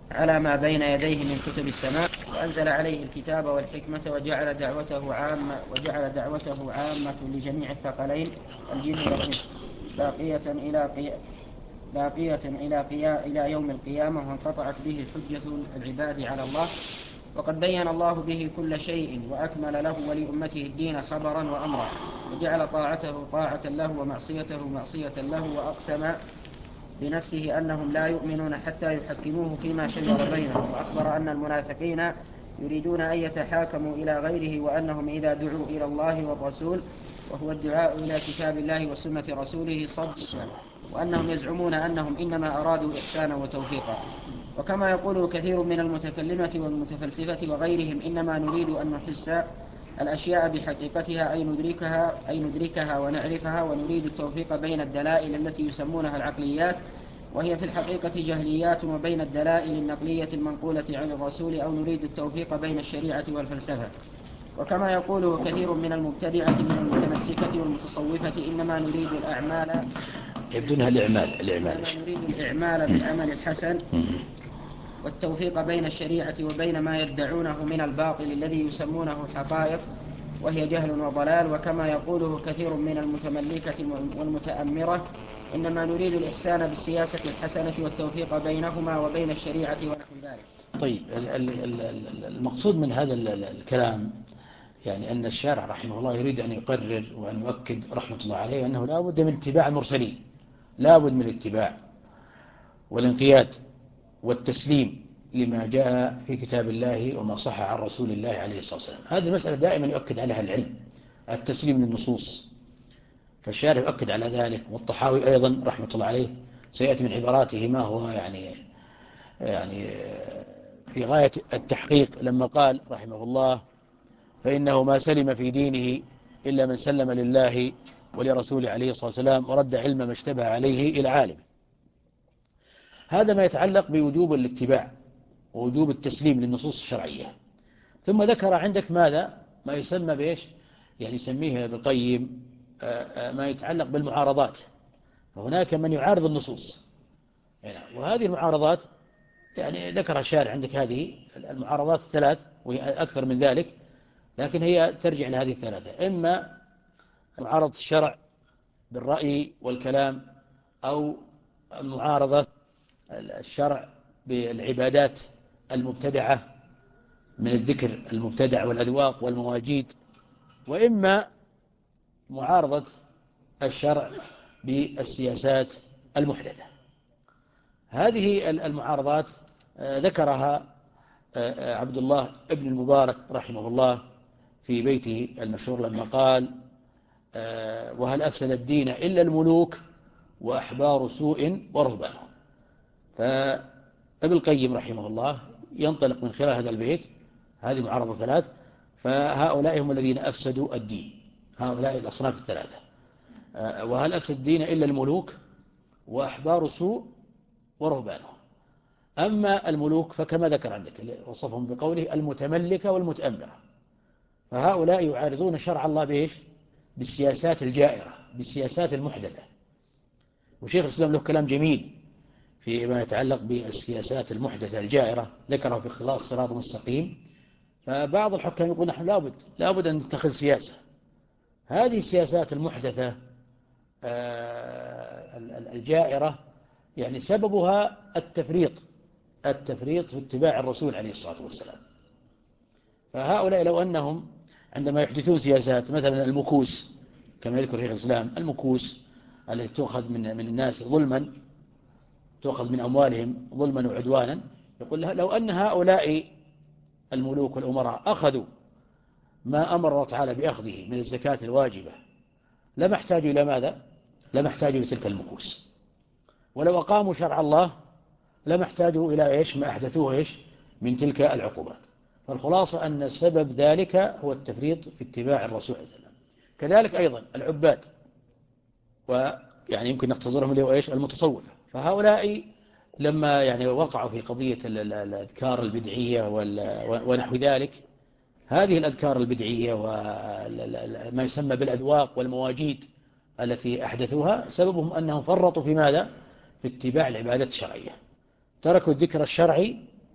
على ما بين يديه من كتب السماء، وأنزل عليه الكتاب والحكمة، وجعل دعوته عامة وجعل دعوته عامة لجميع الثقلين الجن والإنس باقية إلى قي... باقية إلى قيا... إلى يوم القيامة، وانقطعت به حجة العباد على الله. وقد بين الله به كل شيء، وأكمل له ولأمته الدين خبرا وأمرا، وجعل طاعته طاعة له ومعصيته معصية له، وأقسم بنفسه أنهم لا يؤمنون حتى يحكموه فيما شجر بينهم، وأخبر أن المنافقين يريدون أن يتحاكموا إلى غيره، وأنهم إذا دعوا إلى الله والرسول، وهو الدعاء إلى كتاب الله وسنة رسوله صدقوا، وأنهم يزعمون أنهم إنما أرادوا إحسانا وتوفيقا. وكما يقول كثير من المتكلمة والمتفلسفة وغيرهم إنما نريد أن نحس الأشياء بحقيقتها، أي ندركها, أي ندركها ونعرفها، ونريد التوفيق بين الدلائل التي يسمونها العقليات، وهي في الحقيقة جهليات، وبين الدلائل النقلية المنقولة عن الرسول، أو نريد التوفيق بين الشريعة والفلسفة. وكما يقوله كثير من المبتدعة من المتنسكة والمتصوفة إنما نريد الأعمال يبدونها الإعمال الإعمال إنما نريد الإعمال بالعمل الحسن، والتوفيق بين الشريعة وبين ما يدعونه من الباطل الذي يسمونه حقائق، وهي جهل وضلال. وكما يقوله كثير من المتملكة والمتأمرة إنما نريد الإحسان بالسياسة الحسنة والتوفيق بينهما وبين الشريعة ونحو ذلك. طيب، المقصود من هذا الكلام يعني أن الشارع رحمه الله يريد أن يقرر وأن يؤكد رحمة الله عليه أنه لا بد من اتباع المرسلين، لا بد من الاتباع والانقياد والتسليم لما جاء في كتاب الله وما صح عن رسول الله عليه الصلاة والسلام. هذه المسألة دائما يؤكد عليها العلم، التسليم للنصوص، فالشارع يؤكد على ذلك. والطحاوي أيضا رحمة الله عليه سيأتي من عباراته ما هو يعني يعني في غاية التحقيق لما قال رحمه الله: فإنه ما سلم في دينه إلا من سلم لله ولرسوله عليه الصلاة والسلام، ورد علم ما اشتبه عليه إلى عالم. هذا ما يتعلق بوجوب الاتباع ووجوب التسليم للنصوص الشرعية. ثم ذكر عندك ماذا؟ ما يسمى بإيش؟ يعني يسميه ابن القيم ما يتعلق بالمعارضات. فهناك من يعارض النصوص، يعني وهذه المعارضات يعني ذكر الشارع عندك هذه المعارضات الثلاث، وهي أكثر من ذلك، لكن هي ترجع لهذه الثلاثة: إما معارضة الشرع بالرأي والكلام، أو معارضة الشرع بالعبادات المبتدعة من الذكر المبتدع والأذواق والمواجيد، وإما معارضة الشرع بالسياسات المحدثة. هذه المعارضات ذكرها عبد الله ابن المبارك رحمه الله في بيته المشهور لما قال: وهل أفسد الدين إلا الملوك وأحبار سوء ورهبان. فابن القيم رحمه الله ينطلق من خلال هذا البيت، هذه معارضة ثلاث، فهؤلاء هم الذين أفسدوا الدين، هؤلاء الأصناف الثلاثة. وهل أفسد الدين إلا الملوك وأحبار سوء ورهبانهم. أما الملوك فكما ذكر عندك وصفهم بقوله المتملكة والمتأمرة، فهؤلاء يعارضون شرع الله بإيش؟ بالسياسات الجائرة، بالسياسات المحدثة. وشيخ الإسلام له كلام جميل فيما يتعلق بالسياسات المحدثة الجائرة، ذكره في خلاص صراط مستقيم. فبعض الحكام يقول نحن لابد لابد أن نتخذ سياسة. هذه السياسات المحدثة الجائرة يعني سببها التفريط التفريط في اتباع الرسول عليه الصلاة والسلام. فهؤلاء لو أنهم عندما يحدثون سياسات مثلا المكوس، كما يذكر شيخ الإسلام، المكوس التي تؤخذ من من الناس ظلما، تؤخذ من أموالهم ظلما وعدوانا، يقول لو أن هؤلاء الملوك والأمراء أخذوا ما أمر الله تعالى بأخذه من الزكاة الواجبة لما احتاجوا إلى ماذا؟ لما احتاجوا لتلك المكوس. ولو أقاموا شرع الله لما احتاجوا إلى إيش؟ ما أحدثوه إيش؟ من تلك العقوبات. فالخلاصة أن سبب ذلك هو التفريط في اتباع الرسول عليه السلام. كذلك أيضا العباد، ويعني يمكن نختصرهم اللي هو إيش؟ المتصوفة. فهؤلاء لما يعني وقعوا في قضية الأذكار البدعية ونحو ذلك، هذه الأذكار البدعية وما يسمى بالأذواق والمواجيد التي أحدثوها سببهم أنهم فرطوا في ماذا؟ في اتباع العبادات الشرعية. تركوا الذكر الشرعي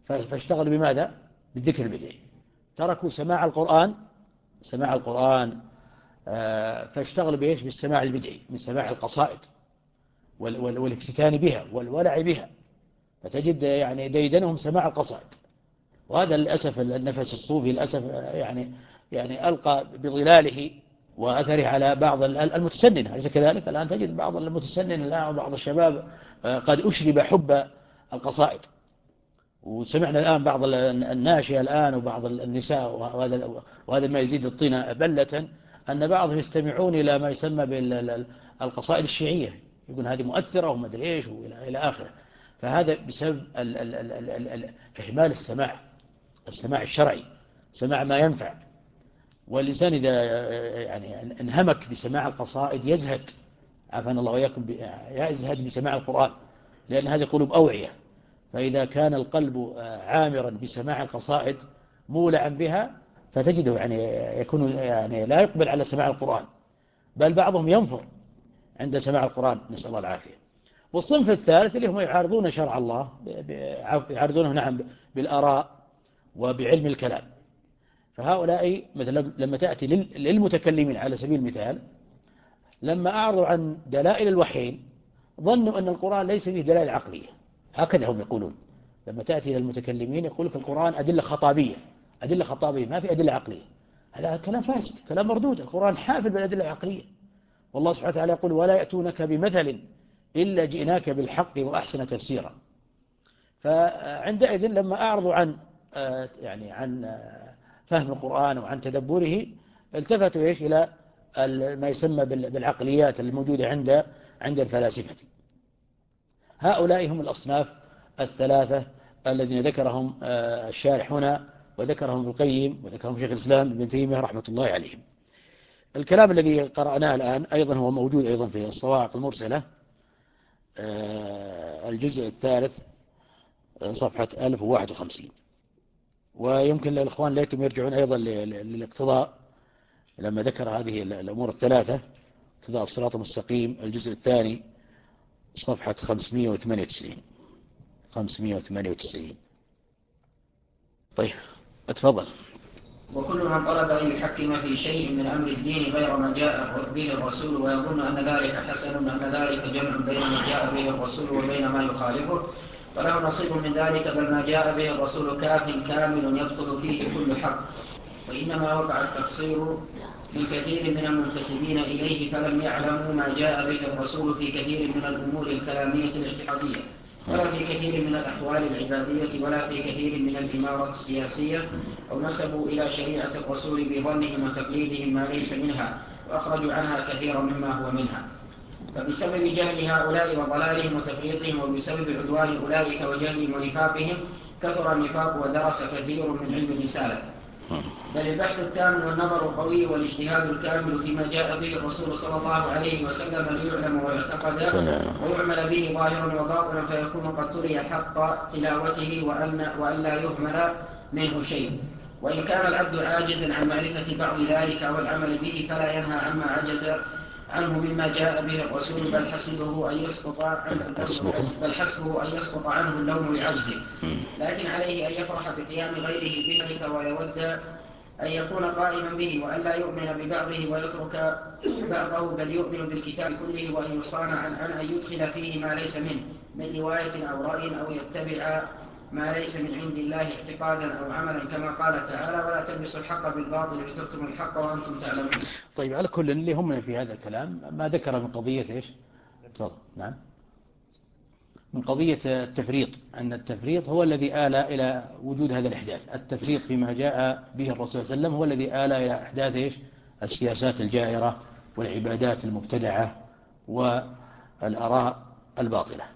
فاشتغلوا بماذا؟ بالذكر البدعي. تركوا سماع القرآن سماع القرآن فاشتغلوا بإيش؟ بالسماع البدعي، من سماع القصائد والافتتان بها والولع بها. فتجد يعني ديدنهم سماع القصائد. وهذا للأسف النفس الصوفي للأسف يعني يعني ألقى بظلاله وأثره على بعض المتسنن، أليس كذلك؟ الآن تجد بعض المتسنن الآن وبعض الشباب قد أشرب حب القصائد. وسمعنا الآن بعض الناشئة الآن وبعض النساء، وهذا وهذا ما يزيد الطينة بلة، أن بعضهم يستمعون إلى ما يسمى بالقصائد الشيعية، يقول هذه مؤثرة وما أدري إيش وإلى آخره. فهذا بسبب ال ال ال ال ال ال إهمال السماع السماع الشرعي، سماع ما ينفع. والإنسان إذا يعني انهمك بسماع القصائد يزهد، عافانا الله وإياكم، يزهد بسماع القرآن، لأن هذه قلوب أوعية. فإذا كان القلب عامرا بسماع القصائد مولعا بها، فتجده يعني يكون يعني لا يقبل على سماع القرآن، بل بعضهم ينفر عند سماع القرآن، نسأل الله العافية. والصنف الثالث اللي هم يعارضون شرع الله، يعارضونه نعم بالآراء وبعلم الكلام. فهؤلاء مثلا لما تأتي للمتكلمين على سبيل المثال، لما أعرضوا عن دلائل الوحيين ظنوا أن القرآن ليس فيه دلائل عقلية. هكذا هم يقولون. لما تأتي إلى المتكلمين يقول لك القرآن أدلة خطابية، أدلة خطابية ما في أدلة عقلية. هذا كلام فاسد، كلام مردود. القرآن حافل بالأدلة العقلية. والله سبحانه وتعالى يقول ولا يأتونك بمثل إلا جئناك بالحق وأحسن تفسيرا. فعندئذ لما أعرضوا عن يعني عن فهم القرآن وعن تدبره، التفتوا إيش إلى ما يسمى بالعقليات الموجودة عند عند الفلاسفة. هؤلاء هم الأصناف الثلاثة الذين ذكرهم الشارح هنا، وذكرهم ابن القيم، وذكرهم شيخ الإسلام ابن تيمية رحمة الله عليهم. الكلام الذي قرأناه الآن أيضا هو موجود أيضا في الصواعق المرسلة، الجزء الثالث صفحة ألف وواحد وخمسين. ويمكن للإخوان ليتم يرجعون أيضا للاقتضاء لما ذكر هذه الأمور الثلاثة، اقتضاء الصراط المستقيم الجزء الثاني صفحة خمسمائة وثمانية وتسعين خمسمائة وثمانية وتسعين. طيب اتفضل. وكل من طلب أن يحكم في شيء من أمر الدين غير ما جاء به الرسول ويظن أن ذلك حسن، أن ذلك جمع بين ما جاء به الرسول وبين ما يخالفه، فله نصيب من ذلك، بل ما جاء به الرسول كاف كامل يدخل فيه كل حق. وإنما وقع التقصير من كثير من المنتسبين إليه، فلم يعلموا ما جاء به الرسول في كثير من الأمور الكلامية الاعتقادية، ولا في كثير من الأحوال العبادية، ولا في كثير من الإمارة السياسية، أو نسبوا إلى شريعة الرسول بظنهم وتقليدهم ما ليس منها، وأخرجوا عنها كثيرا مما هو منها. فبسبب جهل هؤلاء وضلالهم وتفريطهم، وبسبب عدوان أولئك وجهلهم ونفاقهم، كثر النفاق ودرس كثير من علم الرسالة. بل البحث التام والنظر القوي والاجتهاد الكامل فيما جاء به الرسول صلى الله عليه وسلم ليعلم ويعتقد ويعمل به ظاهرا وباطنا، فيكون قد تلي حق تلاوته وأن, وأن لا يهمل منه شيء. وإن كان العبد عاجزا عن معرفة بعض ذلك والعمل به، فلا ينهى عما عجز عنه مما جاء به الرسول، بل حسبه أن يسقط عنه بل حسبه أن يسقط عنه اللوم لعجزه، لكن عليه أن يفرح بقيام غيره بذلك ويود أن يكون قائما به، وأن لا يؤمن ببعضه ويترك بعضه، بل يؤمن بالكتاب كله، وأن يصان عن أن يدخل فيه ما ليس منه من رواية أو رأي، أو يتبع ما ليس من عند الله اعتقادا أو عملا، كما قال تعالى ولا تلبسوا الحق بالباطل وتكتموا الحق وأنتم تعلمون. طيب على كل اللي هم في هذا الكلام ما ذكر من قضية إيش؟ تفضل. نعم. من قضية التفريط، أن التفريط هو الذي آل إلى وجود هذا الإحداث. التفريط فيما جاء به الرسول صلى الله عليه وسلم هو الذي آل إلى إحداث إيش؟ السياسات الجائرة والعبادات المبتدعة والآراء الباطلة.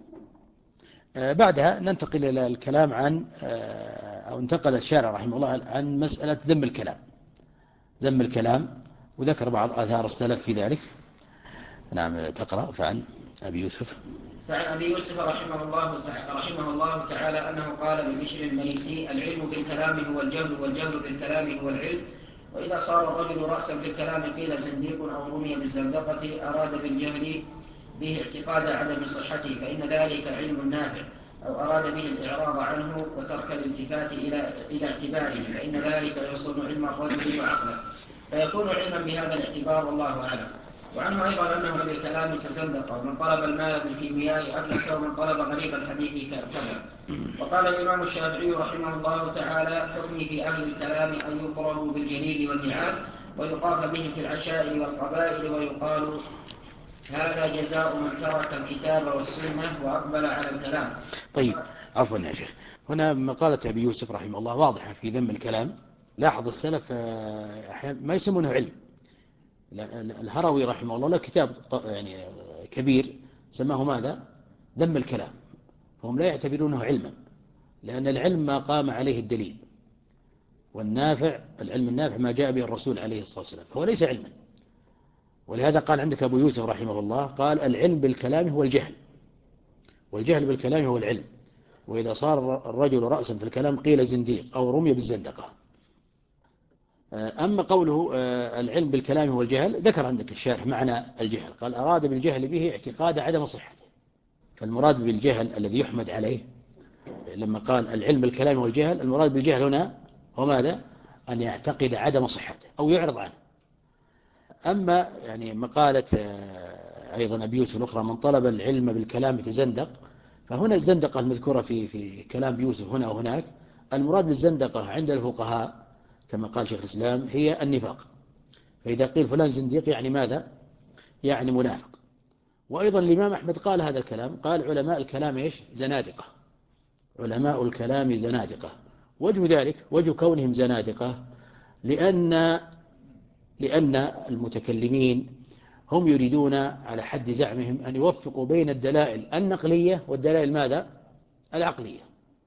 بعدها ننتقل إلى الكلام عن أو انتقل الشارع رحمه الله عن مسألة ذم الكلام ذم الكلام وذكر بعض آثار السلف في ذلك. نعم تقرأ. فعن أبي يوسف فعن أبي يوسف رحمه الله تعالى, رحمه الله تعالى أنه قال لبشر المريسي العلم بالكلام هو الجهل، والجهل بالكلام هو العلم، وإذا صار الرجل رأسا في الكلام قيل زنديق أو رمي بالزندقة، أراد بالجهل به اعتقاد عدم صحته، فإن ذلك علم نافع. أو أراد به الإعراض عنه وترك الالتفات إلى إلى اعتباره، فإن ذلك يصون علم الرجل وعقله، فيكون علما بهذا الاعتبار، والله أعلم. وعنه أيضا أنه بالكلام تزندق، ومن طلب المال بالكيمياء أفلس، ومن طلب غريب الحديث كذا. وقال الإمام الشافعي رحمه الله تعالى: حكمي في أهل الكلام أن يضربوا بالجليد والنعال، ويطاف بهم في العشائر والقبائل، ويقال هذا جزاء من ترك الكتاب والسنة وأقبل على الكلام. طيب، عفوا يا شيخ، هنا مقالة أبي يوسف رحمه الله واضحة في ذم الكلام. لاحظ السلف أحيانا ما يسمونه علم. الهروي رحمه الله له كتاب يعني كبير سماه ماذا؟ ذم الكلام. فهم لا يعتبرونه علما، لأن العلم ما قام عليه الدليل، والنافع العلم النافع ما جاء به الرسول عليه الصلاة والسلام، فهو ليس علما. ولهذا قال عندك أبو يوسف رحمه الله، قال: العلم بالكلام هو الجهل، والجهل بالكلام هو العلم، وإذا صار الرجل رأسا في الكلام قيل زنديق أو رمي بالزندقة. أما قوله العلم بالكلام هو الجهل، ذكر عندك الشارح معنى الجهل، قال: أراد بالجهل به اعتقاد عدم صحته. فالمراد بالجهل الذي يحمد عليه لما قال العلم بالكلام هو الجهل، المراد بالجهل هنا هو ماذا؟ أن يعتقد عدم صحته أو يعرض عنه. أما يعني مقالة أيضا أبي يوسف الأخرى: من طلب العلم بالكلام تزندق، فهنا الزندقة المذكورة في في كلام يوسف هنا وهناك، المراد بالزندقة عند الفقهاء كما قال شيخ الإسلام هي النفاق. فإذا قيل فلان زنديق يعني ماذا؟ يعني منافق. وأيضا الإمام أحمد قال هذا الكلام، قال: علماء الكلام إيش؟ زنادقة. علماء الكلام زنادقة. وجه ذلك وجه كونهم زنادقة لأن لأن المتكلمين هم يريدون على حد زعمهم أن يوفقوا بين الدلائل النقلية والدلائل ماذا؟ العقلية.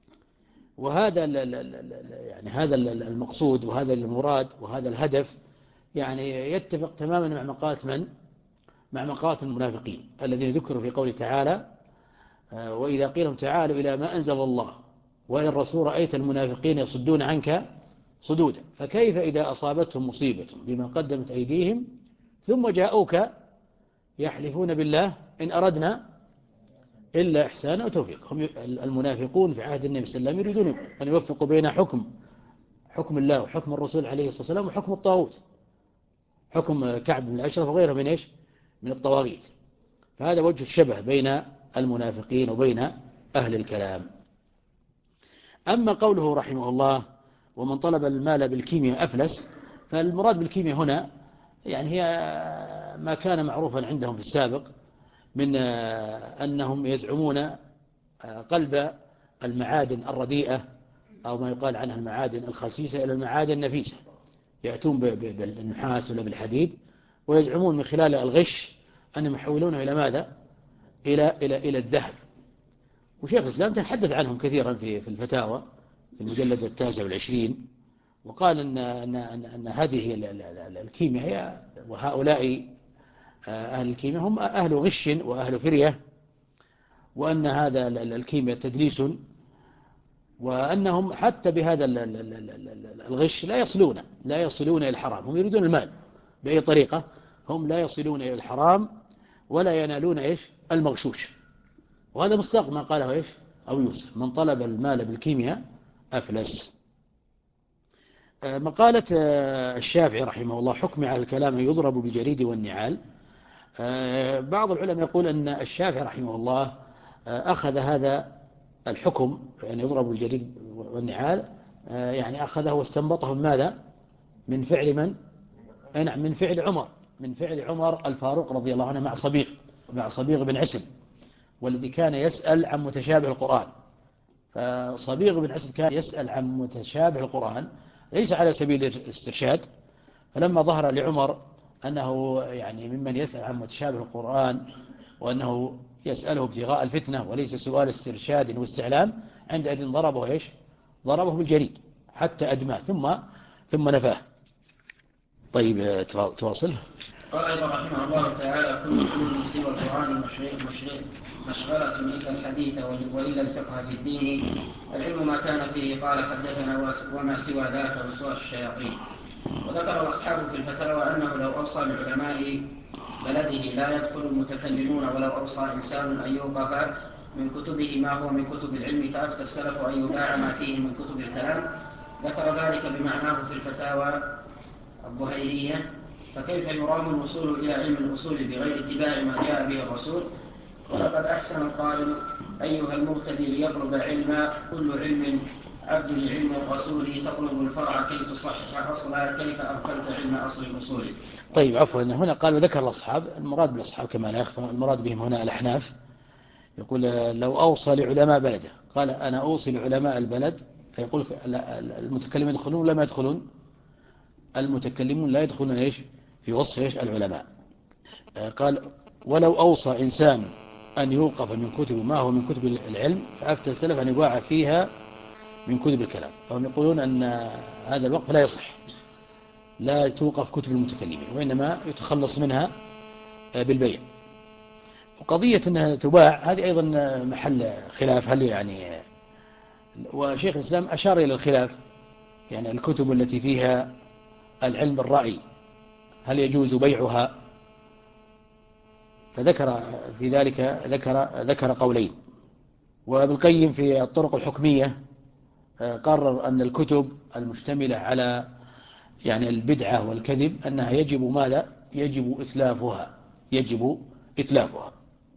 وهذا يعني هذا المقصود وهذا المراد وهذا الهدف يعني يتفق تماما مع مقالة من؟ مع مقالة المنافقين الذين ذكروا في قوله تعالى: وإذا قيل لهم تعالوا إلى ما أنزل الله وإلى الرسول رأيت المنافقين يصدون عنك صدودا. فكيف إذا أصابتهم مصيبة بما قدمت أيديهم ثم جاءوك يحلفون بالله إن أردنا إلا إحسانا وتوفيق. هم المنافقون في عهد النبي صلى الله عليه وسلم يريدون أن يوفقوا بين حكم حكم الله وحكم الرسول عليه الصلاة والسلام وحكم الطاغوت، حكم كعب بن الأشرف وغيره من إيش؟ من الطواغيت. فهذا وجه الشبه بين المنافقين وبين أهل الكلام. أما قوله رحمه الله: ومن طلب المال بالكيمياء أفلس، فالمراد بالكيمياء هنا يعني هي ما كان معروفا عندهم في السابق من أنهم يزعمون قلب المعادن الرديئة أو ما يقال عنها المعادن الخسيسة إلى المعادن النفيسة، يأتون بالنحاس ولا بالحديد ويزعمون من خلال الغش أنهم يحولونه إلى ماذا؟ إلى إلى إلى الذهب. وشيخ الإسلام تحدث عنهم كثيرا في في الفتاوى في المجلد التاسع والعشرين، وقال أن أن أن, أن هذه الكيمياء هي وهؤلاء أهل الكيمياء هم أهل غش وأهل فرية، وأن هذا الكيمياء تدليس، وأنهم حتى بهذا الغش لا يصلون لا يصلون إلى الحرام. هم يريدون المال بأي طريقة، هم لا يصلون إلى الحرام ولا ينالون إيش؟ المغشوش. وهذا مصداق ما قاله إيش؟ أبو يوسف: من طلب المال بالكيمياء أفلس. مقالة الشافعي رحمه الله: حكم على الكلام يضرب بالجريد والنعال. بعض العلماء يقول أن الشافعي رحمه الله أخذ هذا الحكم يعني يضرب بالجريد والنعال، يعني أخذه واستنبطه من ماذا؟ من فعل من؟ نعم، من فعل عمر من فعل عمر الفاروق رضي الله عنه مع صبيغ مع صبيغ بن عسل، والذي كان يسأل عن متشابه القرآن. فصبيغ بن عسل كان يسأل عن متشابه القرآن ليس على سبيل الاسترشاد، فلما ظهر لعمر أنه يعني ممن يسأل عن متشابه القرآن وأنه يسأله ابتغاء الفتنة وليس سؤال استرشاد واستعلام، عندئذ ضربه إيش؟ ضربه بالجريد حتى أدماه ثم ثم نفاه. طيب تواصل. قال أيضا رحمه الله تعالى: كل علم سوى القرآن مشغلة إلا الحديث وإلا الفقه في الدين. العلم ما كان فيه قال حدثنا وما سوى ذاك وسوى الشياطين. وذكر الأصحاب في الفتاوى أنه لو أوصى لعلماء بلده لا يدخل المتكلمون، ولو أوصى إنسان أن يوقف من كتبه ما هو من كتب العلم، فأفتى السلف أن يباع ما فيه من كتب الكلام. ذكر ذلك بمعناه في الفتاوى الظهيرية. فكيف يرام الوصول إلى علم الأصول بغير اتباع ما جاء به الرسول؟ ولقد أحسن القائل: أيها المرتدي ليطلب العلم، كل علم عبد لعلم الرسول، تطلب الفرع كي تصحح أصلا، كيف أغفلت علم أصل الأصول. طيب عفوا، هنا قال وذكر الأصحاب، المراد بالأصحاب كما لا يخفى المراد بهم هنا الأحناف. يقول لو أوصى لعلماء بلده، قال أنا أوصي لعلماء البلد، فيقول المتكلمون يدخلون ولا ما يدخلون؟ المتكلمون لا يدخلون إيش في وصف إيش العلماء. قال ولو أوصى إنسان أن يوقف من كتب ما هو من كتب العلم، فأفتى السلف أن يباع فيها من كتب الكلام. فهم يقولون أن هذا الوقف لا يصح، لا توقف كتب المتكلمين، وإنما يتخلص منها بالبيع. وقضية أنها تباع هذه أيضا محل خلاف، هل يعني، وشيخ الإسلام أشار إلى الخلاف، يعني الكتب التي فيها العلم الرأي هل يجوز بيعها؟ فذكر في ذلك ذكر ذكر قولين. وابن القيم في الطرق الحكمية قرر أن الكتب المشتملة على يعني البدعة والكذب أنها يجب ماذا؟ يجب إتلافها، يجب إتلافها.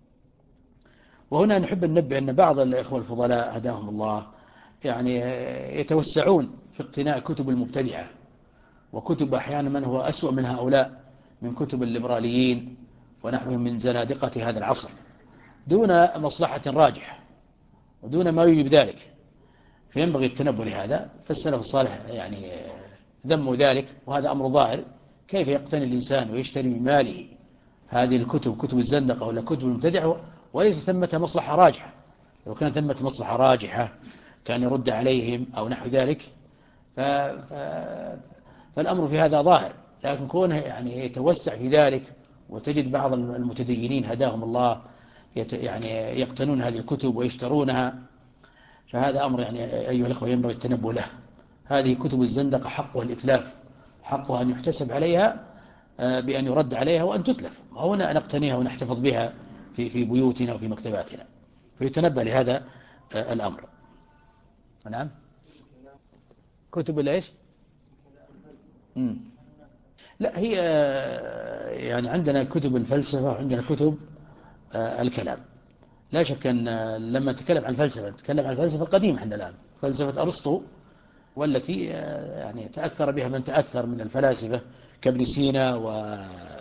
وهنا نحب ننبه أن بعض الإخوة الفضلاء هداهم الله يعني يتوسعون في اقتناء كتب المبتدعة، وكتب أحيانا من هو أسوأ من هؤلاء من كتب الليبراليين ونحوهم من زنادقة هذا العصر، دون مصلحة راجحة ودون ما يجب ذلك. فينبغي التنبه لهذا. فالسلف الصالح يعني ذموا ذلك، وهذا أمر ظاهر. كيف يقتني الإنسان ويشتري بماله هذه الكتب، كتب الزندقة ولا كتب المبتدعة، وليس ثمة مصلحة راجحة؟ لو كان ثمة مصلحة راجحة كان يرد عليهم أو نحو ذلك. ف... ف... فالأمر في هذا ظاهر. لكن كونه يعني يتوسع في ذلك، وتجد بعض المتدينين هداهم الله يت... يعني يقتنون هذه الكتب ويشترونها، فهذا أمر يعني أيها الأخوة ينبغي التنبه له. هذه كتب الزندقة حقها الإتلاف، حقها أن يحتسب عليها بأن يرد عليها وأن تتلف، أو نقتنيها ونحتفظ بها في في بيوتنا وفي مكتباتنا. فيتنبه لهذا الأمر. نعم. كتب الإيش؟ مم. لا، هي يعني عندنا كتب الفلسفة وعندنا كتب الكلام. لا شك أن لما نتكلم عن الفلسفة نتكلم عن الفلسفة القديمة احنا الآن، فلسفة أرسطو، والتي يعني تأثر بها من تأثر من الفلاسفة كابن سينا و...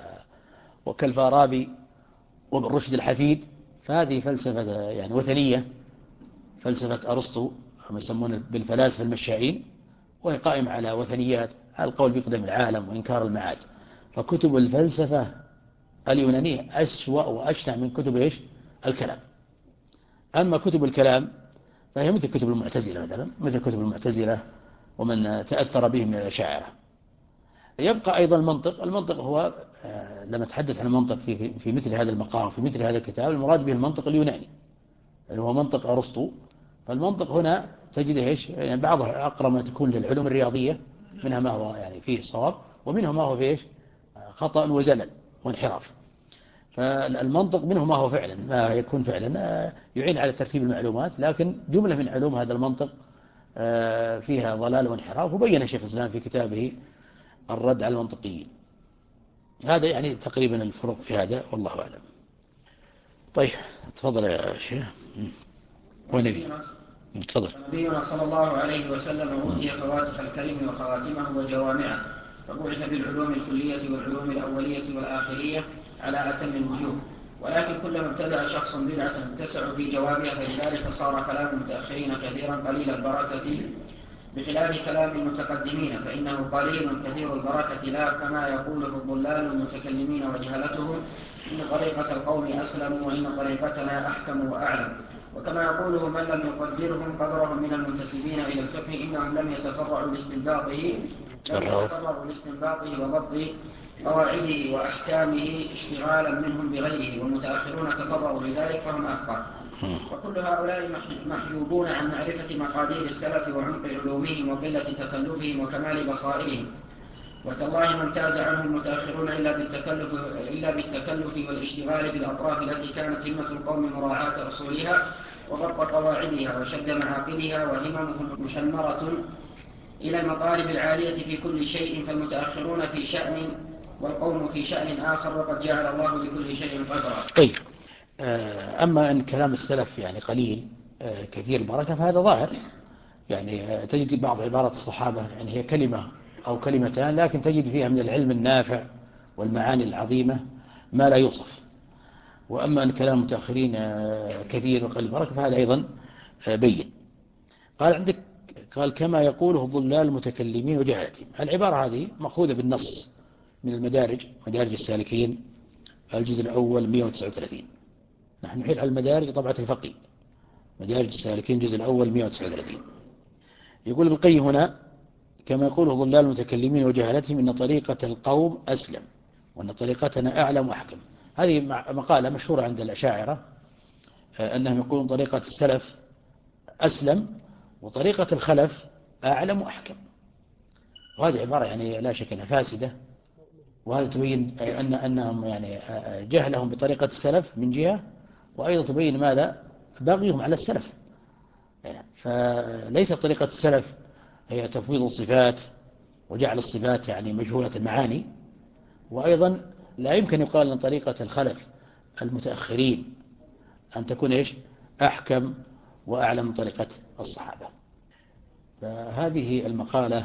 وكالفارابي وابن رشد الحفيد. فهذه فلسفة يعني وثنية، فلسفة أرسطو هم يسمون بالفلاسفة المشائين، وهي قائمة على وثنيات، على القول بقدم العالم وإنكار المعاد. فكتب الفلسفة اليونانية أسوأ وأشنع من كتب إيش؟ الكلام. أما كتب الكلام فهي مثل كتب المعتزلة مثلا، مثل كتب المعتزلة ومن تأثر به من الأشاعرة. يبقى أيضا المنطق. المنطق هو لما تحدث عن المنطق في في مثل هذا المقام في مثل هذا الكتاب، المراد به المنطق اليوناني هو منطق أرسطو. فالمنطق هنا تجده إيش؟ يعني بعضها أقرب ما تكون للعلوم الرياضية، منها ما هو يعني فيه صواب، ومنها ما هو فيه إيش؟ خطأ وزلل وانحراف. فالمنطق منه ما هو فعلا ما يكون فعلا يعين على ترتيب المعلومات، لكن جملة من علوم هذا المنطق فيها ضلال وانحراف، وبين شيخ الإسلام في كتابه الرد على المنطقيين. هذا يعني تقريبا الفروق في هذا، والله أعلم. طيب تفضل يا شيخ. ونبي تفضل. نبينا صلى الله عليه وسلم أوتي فواتح الكلم وخواتمه وجوامعه، فبعث بالعلوم الكلية والعلوم الأولية والآخرية على أتم الوجوه. ولكن كلما ابتدع شخص بدعة اتسع في جوابها، فلذلك صار كلام المتأخرين كثيرا قليل البركة بخلاف كلام المتقدمين، فإنه قليل كثير البركة، لا كما يقوله ضلال المتكلمين وجهلتهم إن طريقة القوم أسلم وإن طريقتنا أحكم وأعلم. وكما يقوله من لم يقدرهم قدرهم من المنتسبين إلى الفقه إنهم لم يتفرعوا لاستنباطه لم يتفرعوا لاستنباطه وضبط قواعده وأحكامه اشتغالا منهم بغيره، والمتأخرون تفرعوا لذلك فهم أفقه. وكل هؤلاء محجوبون عن معرفة مقادير السلف وعمق علومهم وقلة تكلفهم وكمال بصائرهم. وتالله ما امتاز عنه المتأخرون إلا بالتكلف, إلا بالتكلف والاشتغال بالأطراف التي كانت همة القوم مراعاة أصولها وضبط قواعدها وشد معاقدها وهممهم مشمرة إلى المطالب العالية في كل شيء، فالمتأخرون في شأن والقوم في شأن آخر، وقد جعل الله لكل شيء قدرا. طيب، أما أن كلام السلف يعني قليل كثير البركة فهذا ظاهر، يعني تجد بعض عبارات الصحابة يعني هي كلمة أو كلمتان لكن تجد فيها من العلم النافع والمعاني العظيمة ما لا يوصف. وأما أن كلام المتأخرين كثير وقليل البركة فهذا أيضا بين. قال عندك قال كما يقوله ظلال المتكلمين وجهلتهم. العبارة هذه مأخوذة بالنص من المدارج، مدارج السالكين الجزء الأول مئة وتسعة وثلاثين. نحن نحيل على المدارج طبعة الفقي، مدارج السالكين الجزء الأول مئة وتسعة وثلاثين. يقول ابن القيم هنا كما يقوله ظلال المتكلمين وجهلتهم إن طريقة القوم أسلم وأن طريقتنا أعلم وأحكم. هذه مقالة مشهورة عند الأشاعرة أنهم يقولون طريقة السلف أسلم وطريقة الخلف أعلم وأحكم، وهذه عبارة يعني لا شك أنها فاسدة، وهذا تبين أن أنهم يعني جهلهم بطريقة السلف من جهة، وأيضا تبين ماذا بغيهم على السلف. يعني فليس طريقة السلف هي تفويض الصفات وجعل الصفات يعني مجهولة المعاني، وأيضا لا يمكن يقال أن طريقة الخلف المتأخرين أن تكون إيش أحكم وأعلم من طريقة الصحابة. فهذه المقالة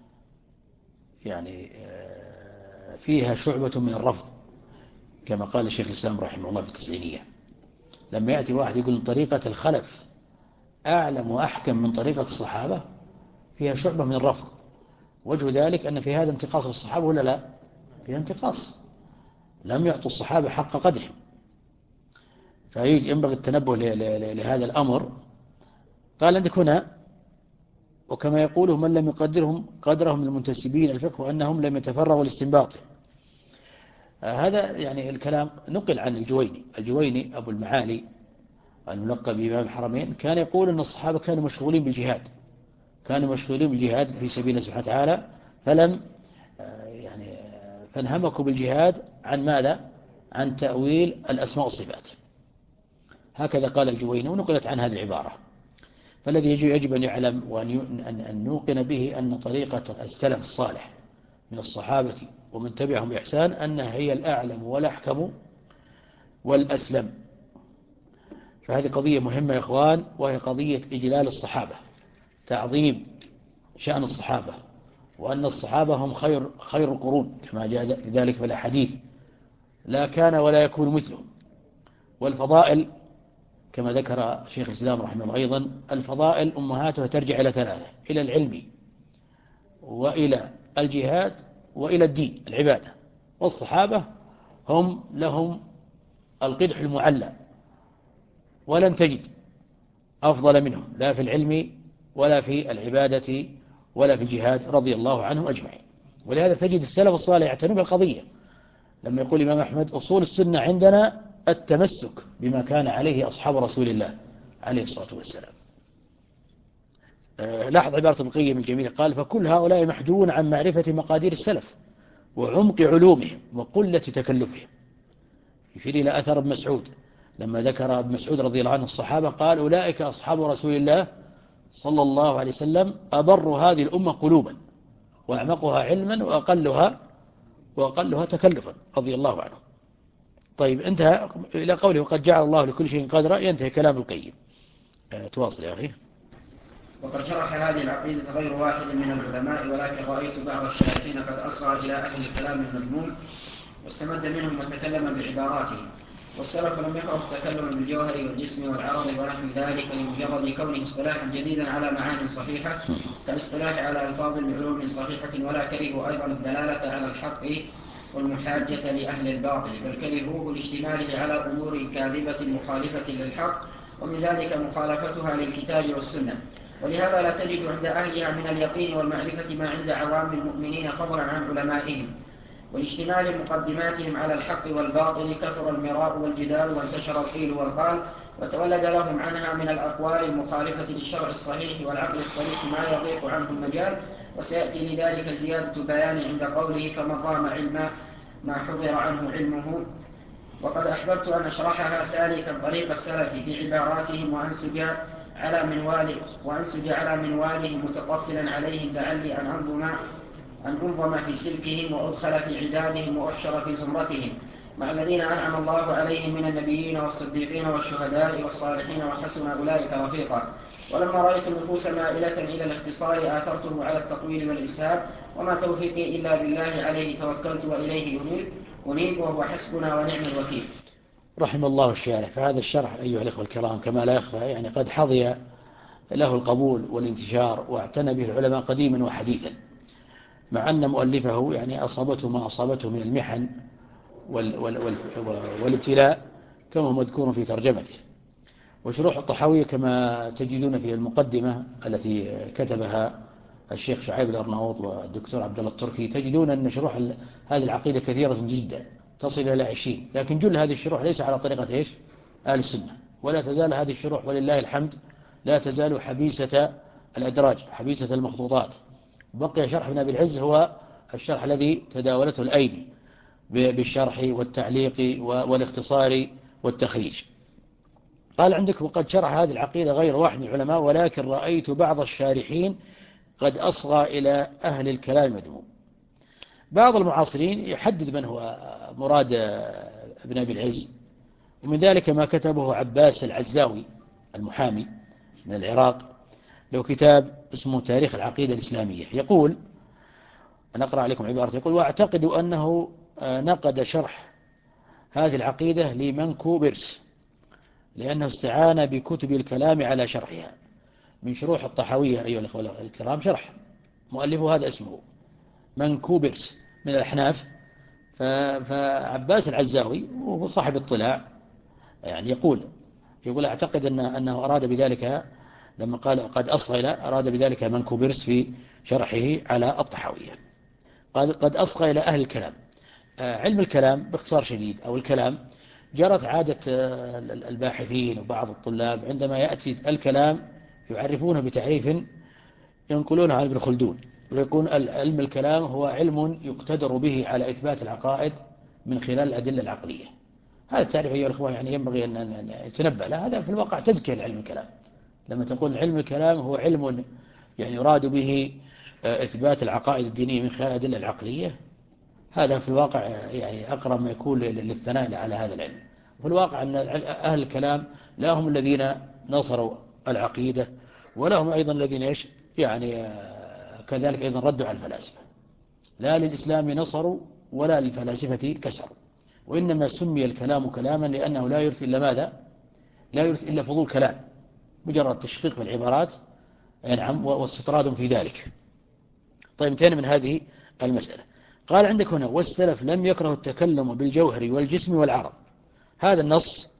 يعني فيها شعبة من الرفض كما قال الشيخ الإسلام رحمه الله في التسعينية، لما يأتي واحد يقول طريقة الخلف أعلم وأحكم من طريقة الصحابة فيها شعبة من الرفض. وجه ذلك أن في هذا انتقاص الصحابة ولا لا؟ فيها انتقاص، لم يعطوا الصحابة حق قدرهم، فينبغي التنبه لهذا الأمر. قال عندك هنا وكما يقوله من لم يقدرهم قدرهم المنتسبين الفقه وأنهم لم يتفرغوا لاستنباطه. هذا يعني الكلام نقل عن الجويني. الجويني أبو المعالي الملقب بإمام الحرمين كان يقول أن الصحابة كانوا مشغولين بالجهاد، كانوا مشغولين بالجهاد في سبيل الله سبحانه وتعالى، فلم يعني فانهمكوا بالجهاد عن ماذا؟ عن تأويل الأسماء والصفات. هكذا قال الجويني ونقلت عن هذه العبارة. فالذي يجب أن يعلم وأن نوقن به أن طريقة السلف الصالح من الصحابة ومن تبعهم بإحسان أنها هي الأعلم والأحكم والأسلم. فهذه قضية مهمة يا إخوان، وهي قضية إجلال الصحابة، تعظيم شأن الصحابة، وأن الصحابة هم خير خير القرون كما جاء ذلك في الأحاديث، لا كان ولا يكون مثلهم. والفضائل كما ذكر شيخ الإسلام رحمه الله أيضا، الفضائل أمهاتها ترجع إلى ثلاثة: إلى العلم وإلى الجهاد وإلى الدين العبادة. والصحابة هم لهم القدح المعلى، ولن تجد أفضل منهم لا في العلم ولا في العبادة ولا في الجهاد رضي الله عنهم أجمعين. ولهذا تجد السلف الصالح يعتنون بالقضية، لما يقول الإمام أحمد أصول السنة عندنا التمسك بما كان عليه أصحاب رسول الله عليه الصلاة والسلام. أه لاحظ عبارة ابن القيم الجميلة، قال فكل هؤلاء محجوبون عن معرفة مقادير السلف وعمق علومهم وقلة تكلفهم. يشير إلى أثر ابن مسعود لما ذكر ابن مسعود رضي الله عنه الصحابة قال أولئك أصحاب رسول الله صلى الله عليه وسلم أبر هذه الأمة قلوبا وأعمقها علما وأقلها وأقلها تكلفا رضي الله عنه. طيب انتهى إلى قوله وقد جعل الله لكل شيء قدرا، ينتهي كلام القيم. أه تواصل يا أخي. وقد شرح هذه العقيدة غير واحد من العلماء، ولكن رأيت بعض الشارحين قد أصغى إلى أهل الكلام المذموم واستمد منهم وتكلم بعباراتهم. والسلف لم يكره التكلم بالجوهر والجسم والعرض ونحو ذلك لمجرد كونه اصطلاحا جديدا على معان صحيحة كالاصطلاح على ألفاظ بعلوم صحيحة، ولا كرهوا أيضا الدلالة على الحق والمحاجة لأهل الباطل، بل كرهوه لاشتماله على أمور كاذبة مخالفة للحق، ومن ذلك مخالفتها للكتاب والسنة. ولهذا لا تجد عند أهلها من اليقين والمعرفة ما عند عوام المؤمنين فضلا عن علمائهم. والاشتمال مقدماتهم على الحق والباطل كثر المراء والجدال وانتشر القيل والقال، وتولد لهم عنها من الأقوال المخالفة للشرع الصحيح والعقل الصريح ما يضيق عنه المجال، وسيأتي لذلك زيادة بيان عند قوله فمن رام علما ما حضر عنه علمه. وقد أحببت أن أشرحها سالكا طريق السلف في عباراتهم وأنسج على منواله وأنسج على منواله متطفلا عليهم لعلي أن أنظم أن أنظم في سلكهم وأدخل في عدادهم وأحشر في زمرتهم مع الذين أنعم الله عليهم من النبيين والصديقين والشهداء والصالحين وحسن أولئك رفيقا. ولما رأيت النفوس مائلة إلى الاختصار آثرته على التطويل والإسهاب، وما توفيقي إلا بالله عليه توكلت وإليه أنيب أنيب وهو حسبنا ونعم الوكيل. رحم الله الشارح. فهذا الشرح أيها الأخوة الكرام كما لا يخفى يعني قد حظي له القبول والانتشار واعتنى به العلماء قديما وحديثا، مع أن مؤلفه يعني أصابته ما أصابته من المحن وال وال وال والابتلاء كما هو مذكور في ترجمته. وشروح الطحاوية كما تجدون في المقدمة التي كتبها الشيخ شعيب الأرناؤوط والدكتور عبد الله التركي، تجدون أن شروح هذه العقيدة كثيرة جدا تصل إلى عشرين، لكن جل هذه الشروح ليس على طريقة إيش؟ أهل السنة. ولا تزال هذه الشروح ولله الحمد لا تزال حبيسة الأدراج، حبيسة المخطوطات. بقي شرح ابن أبي العز هو الشرح الذي تداولته الأيدي بالشرح والتعليق والاختصار والتخريج. قال عندك وقد شرح هذه العقيدة غير واحد من العلماء، ولكن رأيت بعض الشارحين قد أصغى إلى أهل الكلام المذموم. بعض المعاصرين يحدد من هو مراد ابن أبي العز، ومن ذلك ما كتبه عباس العزاوي المحامي من العراق، له كتاب اسمه تاريخ العقيدة الإسلامية. يقول، أنا أقرأ عليكم عبارة، يقول: واعتقد أنه نقد شرح هذه العقيدة لمنكوبرس لأنه استعان بكتب الكلام على شرحها. من شروح الطحاوية أيها الأخوة الكرام شرح مؤلفه هذا اسمه منكوبرس من الأحناف. فعباس العزاوي وهو صاحب اطلاع يعني يقول يقول أعتقد أن أنه أراد بذلك لما قال قد أصغى إلى أراد بذلك منكوبرس في شرحه على الطحاوية. قال قد أصغى إلى أهل الكلام. علم الكلام باختصار شديد أو الكلام، جرت عادة الباحثين وبعض الطلاب عندما يأتي الكلام يعرفونه بتعريف ينقلونه عن ابن خلدون، ويكون علم الكلام هو علم يقتدر به على إثبات العقائد من خلال الأدلة العقلية. هذا التعريف أيها الأخوة يعني ينبغي أن يتنبأ له، هذا في الواقع تزكية لعلم الكلام. لما تقول علم الكلام هو علم يعني يراد به إثبات العقائد الدينية من خلال الأدلة العقلية، هذا في الواقع يعني أقرب ما يكون للثناء على هذا العلم. وفي الواقع أن أهل الكلام لا هم الذين نصروا العقيدة، ولا هم أيضا الذين إيش يعني كذلك أيضا ردوا على الفلاسفة. لا للإسلام نصروا ولا للفلاسفة كسروا، وإنما سمي الكلام كلاما لأنه لا يرث إلا ماذا؟ لا يرث إلا فضول كلام، مجرد تشقيق في العبارات نعم واستطراد في ذلك. طيب انتهينا من هذه المسألة. قال عندك هنا: والسلف لم يكره التكلم بالجوهر والجسم والعرض. هذا النص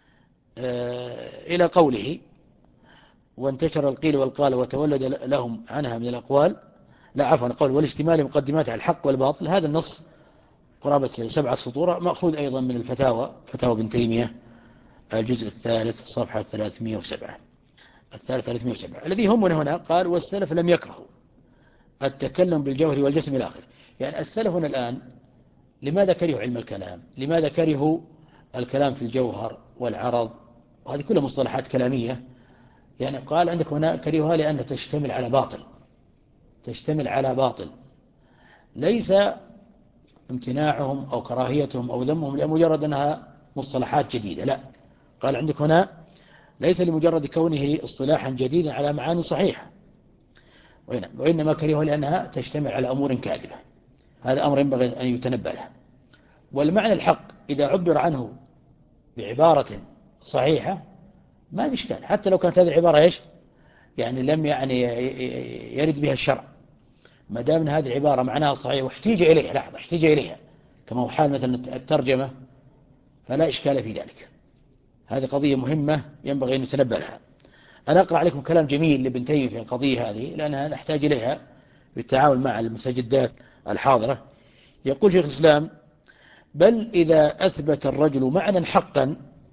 إلى قوله: وانتشر القيل والقال وتولد لهم عنها من الأقوال، لا عفوا قول والاشتمال مقدمات على الحق والباطل. هذا النص قرابة سبعة سطور، مأخوذ أيضا من الفتاوى، فتاوى ابن تيمية الجزء الثالث صفحة ثلاثمائة وسبعة، الثالث ثلاثمائة وسبعة. الذي همنا هنا قال: والسلف لم يكرهوا التكلم بالجوهر والجسم إلى آخره. يعني السلف هنا الآن لماذا كرهوا علم الكلام؟ لماذا كرهوا الكلام في الجوهر والعرض؟ وهذه كلها مصطلحات كلامية. يعني قال عندك هنا كرهوها لأنها تشتمل على باطل، تشتمل على باطل، ليس امتناعهم أو كراهيتهم أو ذمهم لمجرد أنها مصطلحات جديدة، لا. قال عندك هنا ليس لمجرد كونه اصطلاحا جديدا على معاني صحيحة، وإنما كرهوها لأنها تشتمل على أمور كاذبة. هذا أمر ينبغي أن يتنبه له. والمعنى الحق إذا عبر عنه بعبارة صحيحة ما في إشكال، حتى لو كانت هذه العبارة إيش يعني لم يعني يرد بها الشرع، ما دام ان هذه العبارة معناها صحيح واحتيج إليها، لحظة احتيج إليها كما هو حال مثلا الترجمة، فلا إشكال في ذلك. هذه قضية مهمة ينبغي أن نتنبه لها. أنا أقرأ عليكم كلام جميل لابن تيمية في القضية هذه لأنها نحتاج إليها بالتعامل مع المستجدات الحاضرة. يقول شيخ الإسلام: بل إذا أثبت الرجل معنى حقا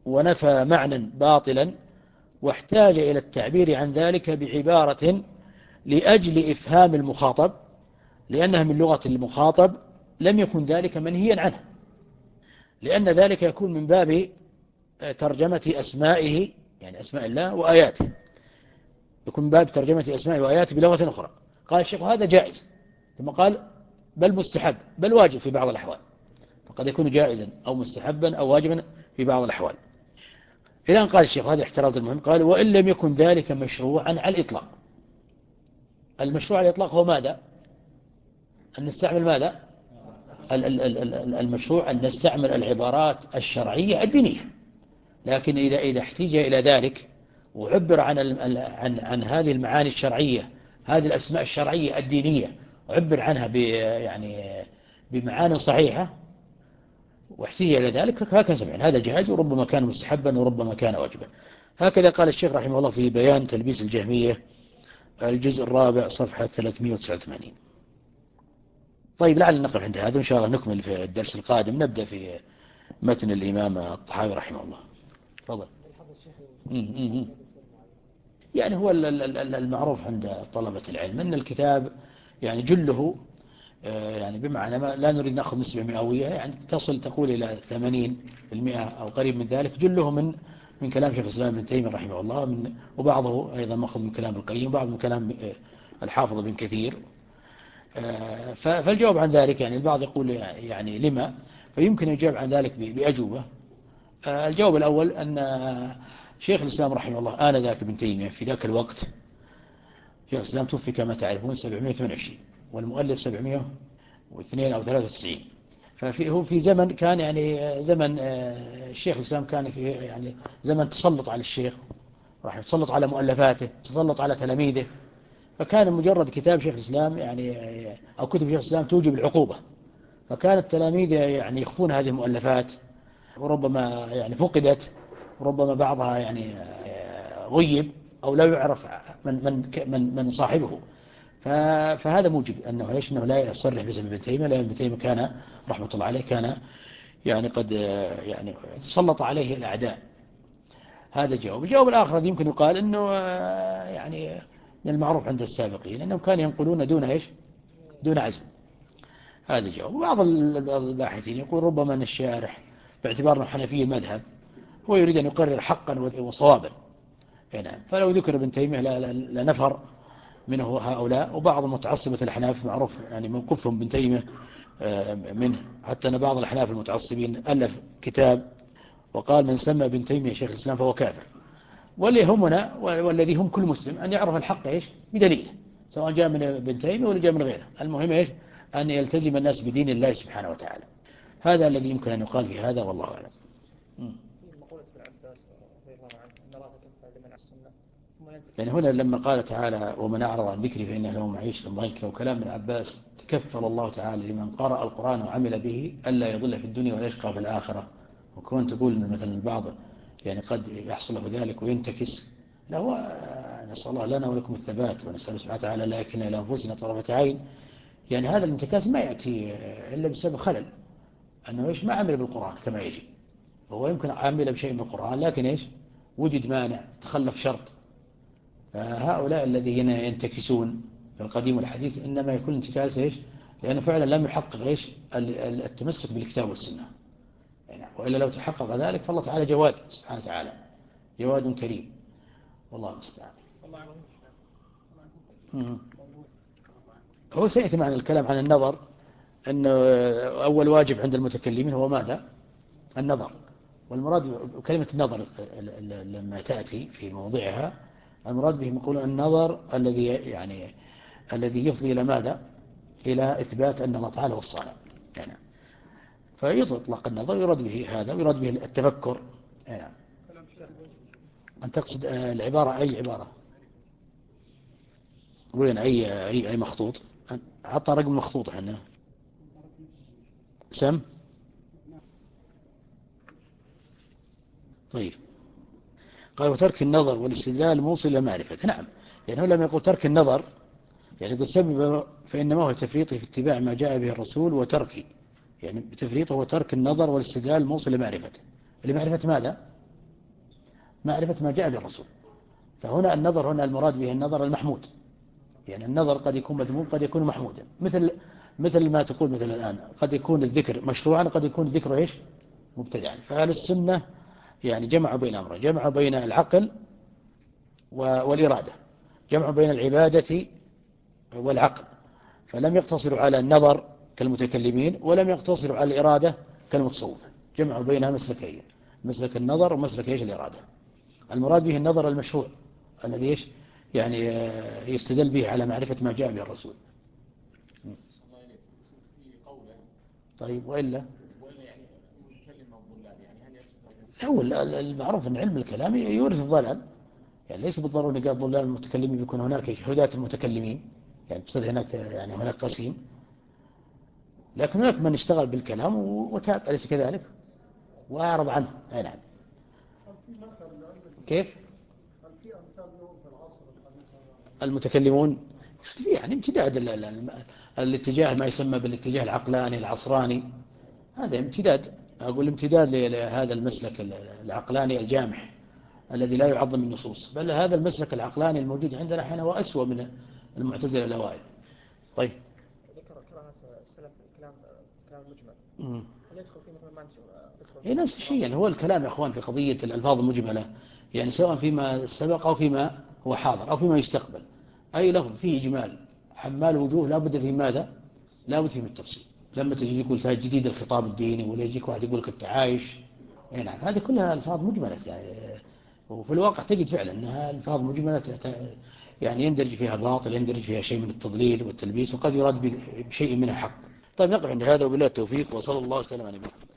ونفى معنى باطلا واحتاج إلى التعبير عن ذلك بعبارة لأجل إفهام المخاطب لأنها من لغة المخاطب، لم يكن ذلك منهيا عنه، لأن ذلك يكون من باب ترجمة أسمائه، يعني أسماء الله وآياته، يكون من باب ترجمة أسمائه وآياته بلغة أخرى. قال الشيخ هذا جائز، ثم قال بل مستحب بل واجب في بعض الأحوال، فقد يكون جائزا أو مستحبا أو واجبا في بعض الأحوال. إلى أن قال الشيخ هذا احتراز المهم، قال وإن لم يكن ذلك مشروعا على الإطلاق. المشروع على الإطلاق هو ماذا؟ أن نستعمل ماذا؟ المشروع أن نستعمل العبارات الشرعية الدينية، لكن إذا إذا احتيج إلى ذلك وعبر عن عن عن هذه المعاني الشرعية، هذه الأسماء الشرعية الدينية، عبر عنها ب يعني بمعاني صحيحة واحتيج إلى ذلك، هكذا سمعنا هذا جائز، وربما كان مستحبا وربما كان واجبا. هكذا قال الشيخ رحمه الله في بيان تلبيس الجهمية الجزء الرابع صفحة ثلاثمائة وتسعة وثمانين. طيب لعل نقف عند هذا، إن شاء الله نكمل في الدرس القادم، نبدأ في متن الإمام الطحاوي رحمه الله. تفضل. يعني هو المعروف عند طلبة العلم أن الكتاب يعني جله يعني بمعنى ما لا نريد نأخذ نسبة مئوية، يعني تصل تقول إلى ثمانين بالمئة أو قريب من ذلك، جله من من كلام شيخ الإسلام ابن تيمية رحمه الله، من وبعضه أيضا مأخذ من كلام القيم، وبعض من كلام الحافظ بن كثير. فالجواب عن ذلك يعني البعض يقول يعني لما، فيمكن يجاب عن ذلك بأجوبة. الجواب الأول أن شيخ الإسلام رحمه الله آنذاك ابن تيمية في ذاك الوقت، شيخ الإسلام توفي كما تعرفون سبعمائة وثمانية وعشرين والمؤلف سبعمائة واثنين أو ثلاثة وتسعين، ففي هو في زمن كان يعني زمن الشيخ الإسلام كان في يعني زمن تسلط على الشيخ، راح يتسلط على مؤلفاته، تسلط على تلاميذه، فكان مجرد كتاب شيخ الإسلام يعني أو كتب شيخ الإسلام توجب العقوبة، فكان التلاميذ يعني يخفون هذه المؤلفات، وربما يعني فقدت، وربما بعضها يعني غيب أو لا يعرف من من من من صاحبه. فهذا موجب أنه إيش أنه لا يصرح باسم ابن تيمية، لأن ابن تيمية كان رحمة الله عليه كان يعني قد يعني تسلط عليه الأعداء. هذا جواب. الجواب الآخر الذي يمكن يقال أنه يعني من المعروف عند السابقين أنهم كانوا ينقلون دون إيش دون عزم. هذا جواب. وبعض الباحثين يقول ربما أن الشارح باعتبار أنه حنفي المذهب هو يريد أن يقرر حقا وصوابا، نعم، فلو ذكر ابن تيمية لنفر منه هؤلاء. وبعض متعصبة الأحناف معروف يعني موقفهم ابن تيمية منه، حتى أن بعض الأحناف المتعصبين ألف كتاب وقال من سمى ابن تيمية شيخ الإسلام فهو كافر. واللي يهمنا والذي هم كل مسلم أن يعرف الحق إيش بدليله، سواء جاء من ابن تيمية ولا جاء من غيره، المهم إيش أن يلتزم الناس بدين الله سبحانه وتعالى. هذا الذي يمكن أن يقال في هذا، والله أعلم. يعني هنا لما قال تعالى ومن أعرض عن ذكري فإن له معيشة ضنكا، وكلام ابن عباس تكفل الله تعالى لمن قرأ القرآن وعمل به ألا يضل في الدنيا ولا يشقى في الآخرة. وكون تقول مثلا البعض يعني قد يحصل له ذلك وينتكس، لا، هو نسأل الله لنا ولكم الثبات، ونسأل سبحانه وتعالى لا يكلنا إلى أنفسنا طرفة عين. يعني هذا الانتكاس ما يأتي إلا بسبب خلل، أنه إيش ما عمل بالقرآن كما يجب. هو يمكن عمل بشيء من القرآن لكن إيش وجد مانع، تخلف شرط. فهؤلاء الذين ينتكسون في القديم والحديث إنما يكون انتكاس إيش لأنه فعلا لم يحقق إيش التمسك بالكتاب والسنة. يعني وإلا لو تحقق ذلك فالله تعالى جواد سبحانه وتعالى، جواد كريم، والله المستعان. هو سيأتي معنا الكلام عن النظر، أن أول واجب عند المتكلمين هو ماذا؟ النظر. والمراد كلمة النظر لما تأتي في موضعها المراد به يقولون النظر الذي يعني الذي يفضي إلى ماذا؟ إلى إثبات أن الله تعالى هو الصانع. يعني فيطلق النظر يراد به هذا، ويراد به التفكر. يعني أن تقصد العبارة أي عبارة؟ وين أي أي أي مخطوط؟ حتى رقم مخطوط احنا سم. طيب قال وترك النظر والاستدلال موصل إلى معرفة. نعم، يعني هو لما يقول ترك النظر يعني قد سبب فإنما هو تفريطه في اتباع ما جاء به الرسول وتركه، يعني تفريطه هو ترك النظر والاستدلال موصل لمعرفته. لمعرفة ماذا؟ معرفة ما جاء بالرسول. فهنا النظر هنا المراد به النظر المحمود، يعني النظر قد يكون مذموم قد يكون محمودا، مثل مثل ما تقول مثل الآن قد يكون الذكر مشروعا قد يكون الذكر إيش مبتدعا. فأهل السنة يعني جمعوا بين أمرين، جمعوا بين العقل والإرادة، جمعوا بين العبادة والعقل، فلم يقتصروا على النظر كالمتكلمين ولم يقتصروا على الإرادة كالمتصوفة، جمعوا بينها مسلكين، مسلك النظر ومسلك إيش الإرادة. المراد به النظر المشروع الذي إيش يعني يستدل به على معرفة ما جاء به الرسول. طيب وإلا هو المعروف أن علم الكلام يورث الضلال، يعني ليس بالضرورة قال ضلال المتكلمين بيكون هناك هداة المتكلمين، يعني تصير هناك يعني هناك قسيم، لكن هناك من اشتغل بالكلام وتاب، أليس كذلك؟ وأعرض عنه. أي نعم. كيف؟ المتكلمون يعني امتداد الاتجاه ما يسمى بالاتجاه العقلاني العصراني، هذا امتداد، أقول امتداد لهذا المسلك العقلاني الجامح الذي لا يعظم النصوص، بل هذا المسلك العقلاني الموجود عندنا حين هو أسوأ من المعتزلة الأوائل. طيب ذكر كراهة السلف الكلام كلام مجمل، هل يدخل فيه مثل ما أنت إيه نفس الشيء، يعني هو الكلام يا أخوان في قضية الألفاظ المجملة، يعني سواء فيما سبق أو فيما هو حاضر أو فيما يستقبل، أي لفظ فيه إجمال حمال وجوه لا بد فيه ماذا؟ لا بد فيه من التفصيل. لما تجي يقول جديد الخطاب الديني، ولا يجيك واحد يقول لك التعايش، إيه نعم، هذه كلها ألفاظ مجملة يعني، وفي الواقع تجد فعلا أنها ألفاظ مجملة يعني يندرج فيها باطل، يندرج فيها شيء من التضليل والتلبيس، وقد يراد بشيء منها حق. طيب نقف عند هذا وبالله التوفيق، وصلى الله وسلم على نبينا محمد.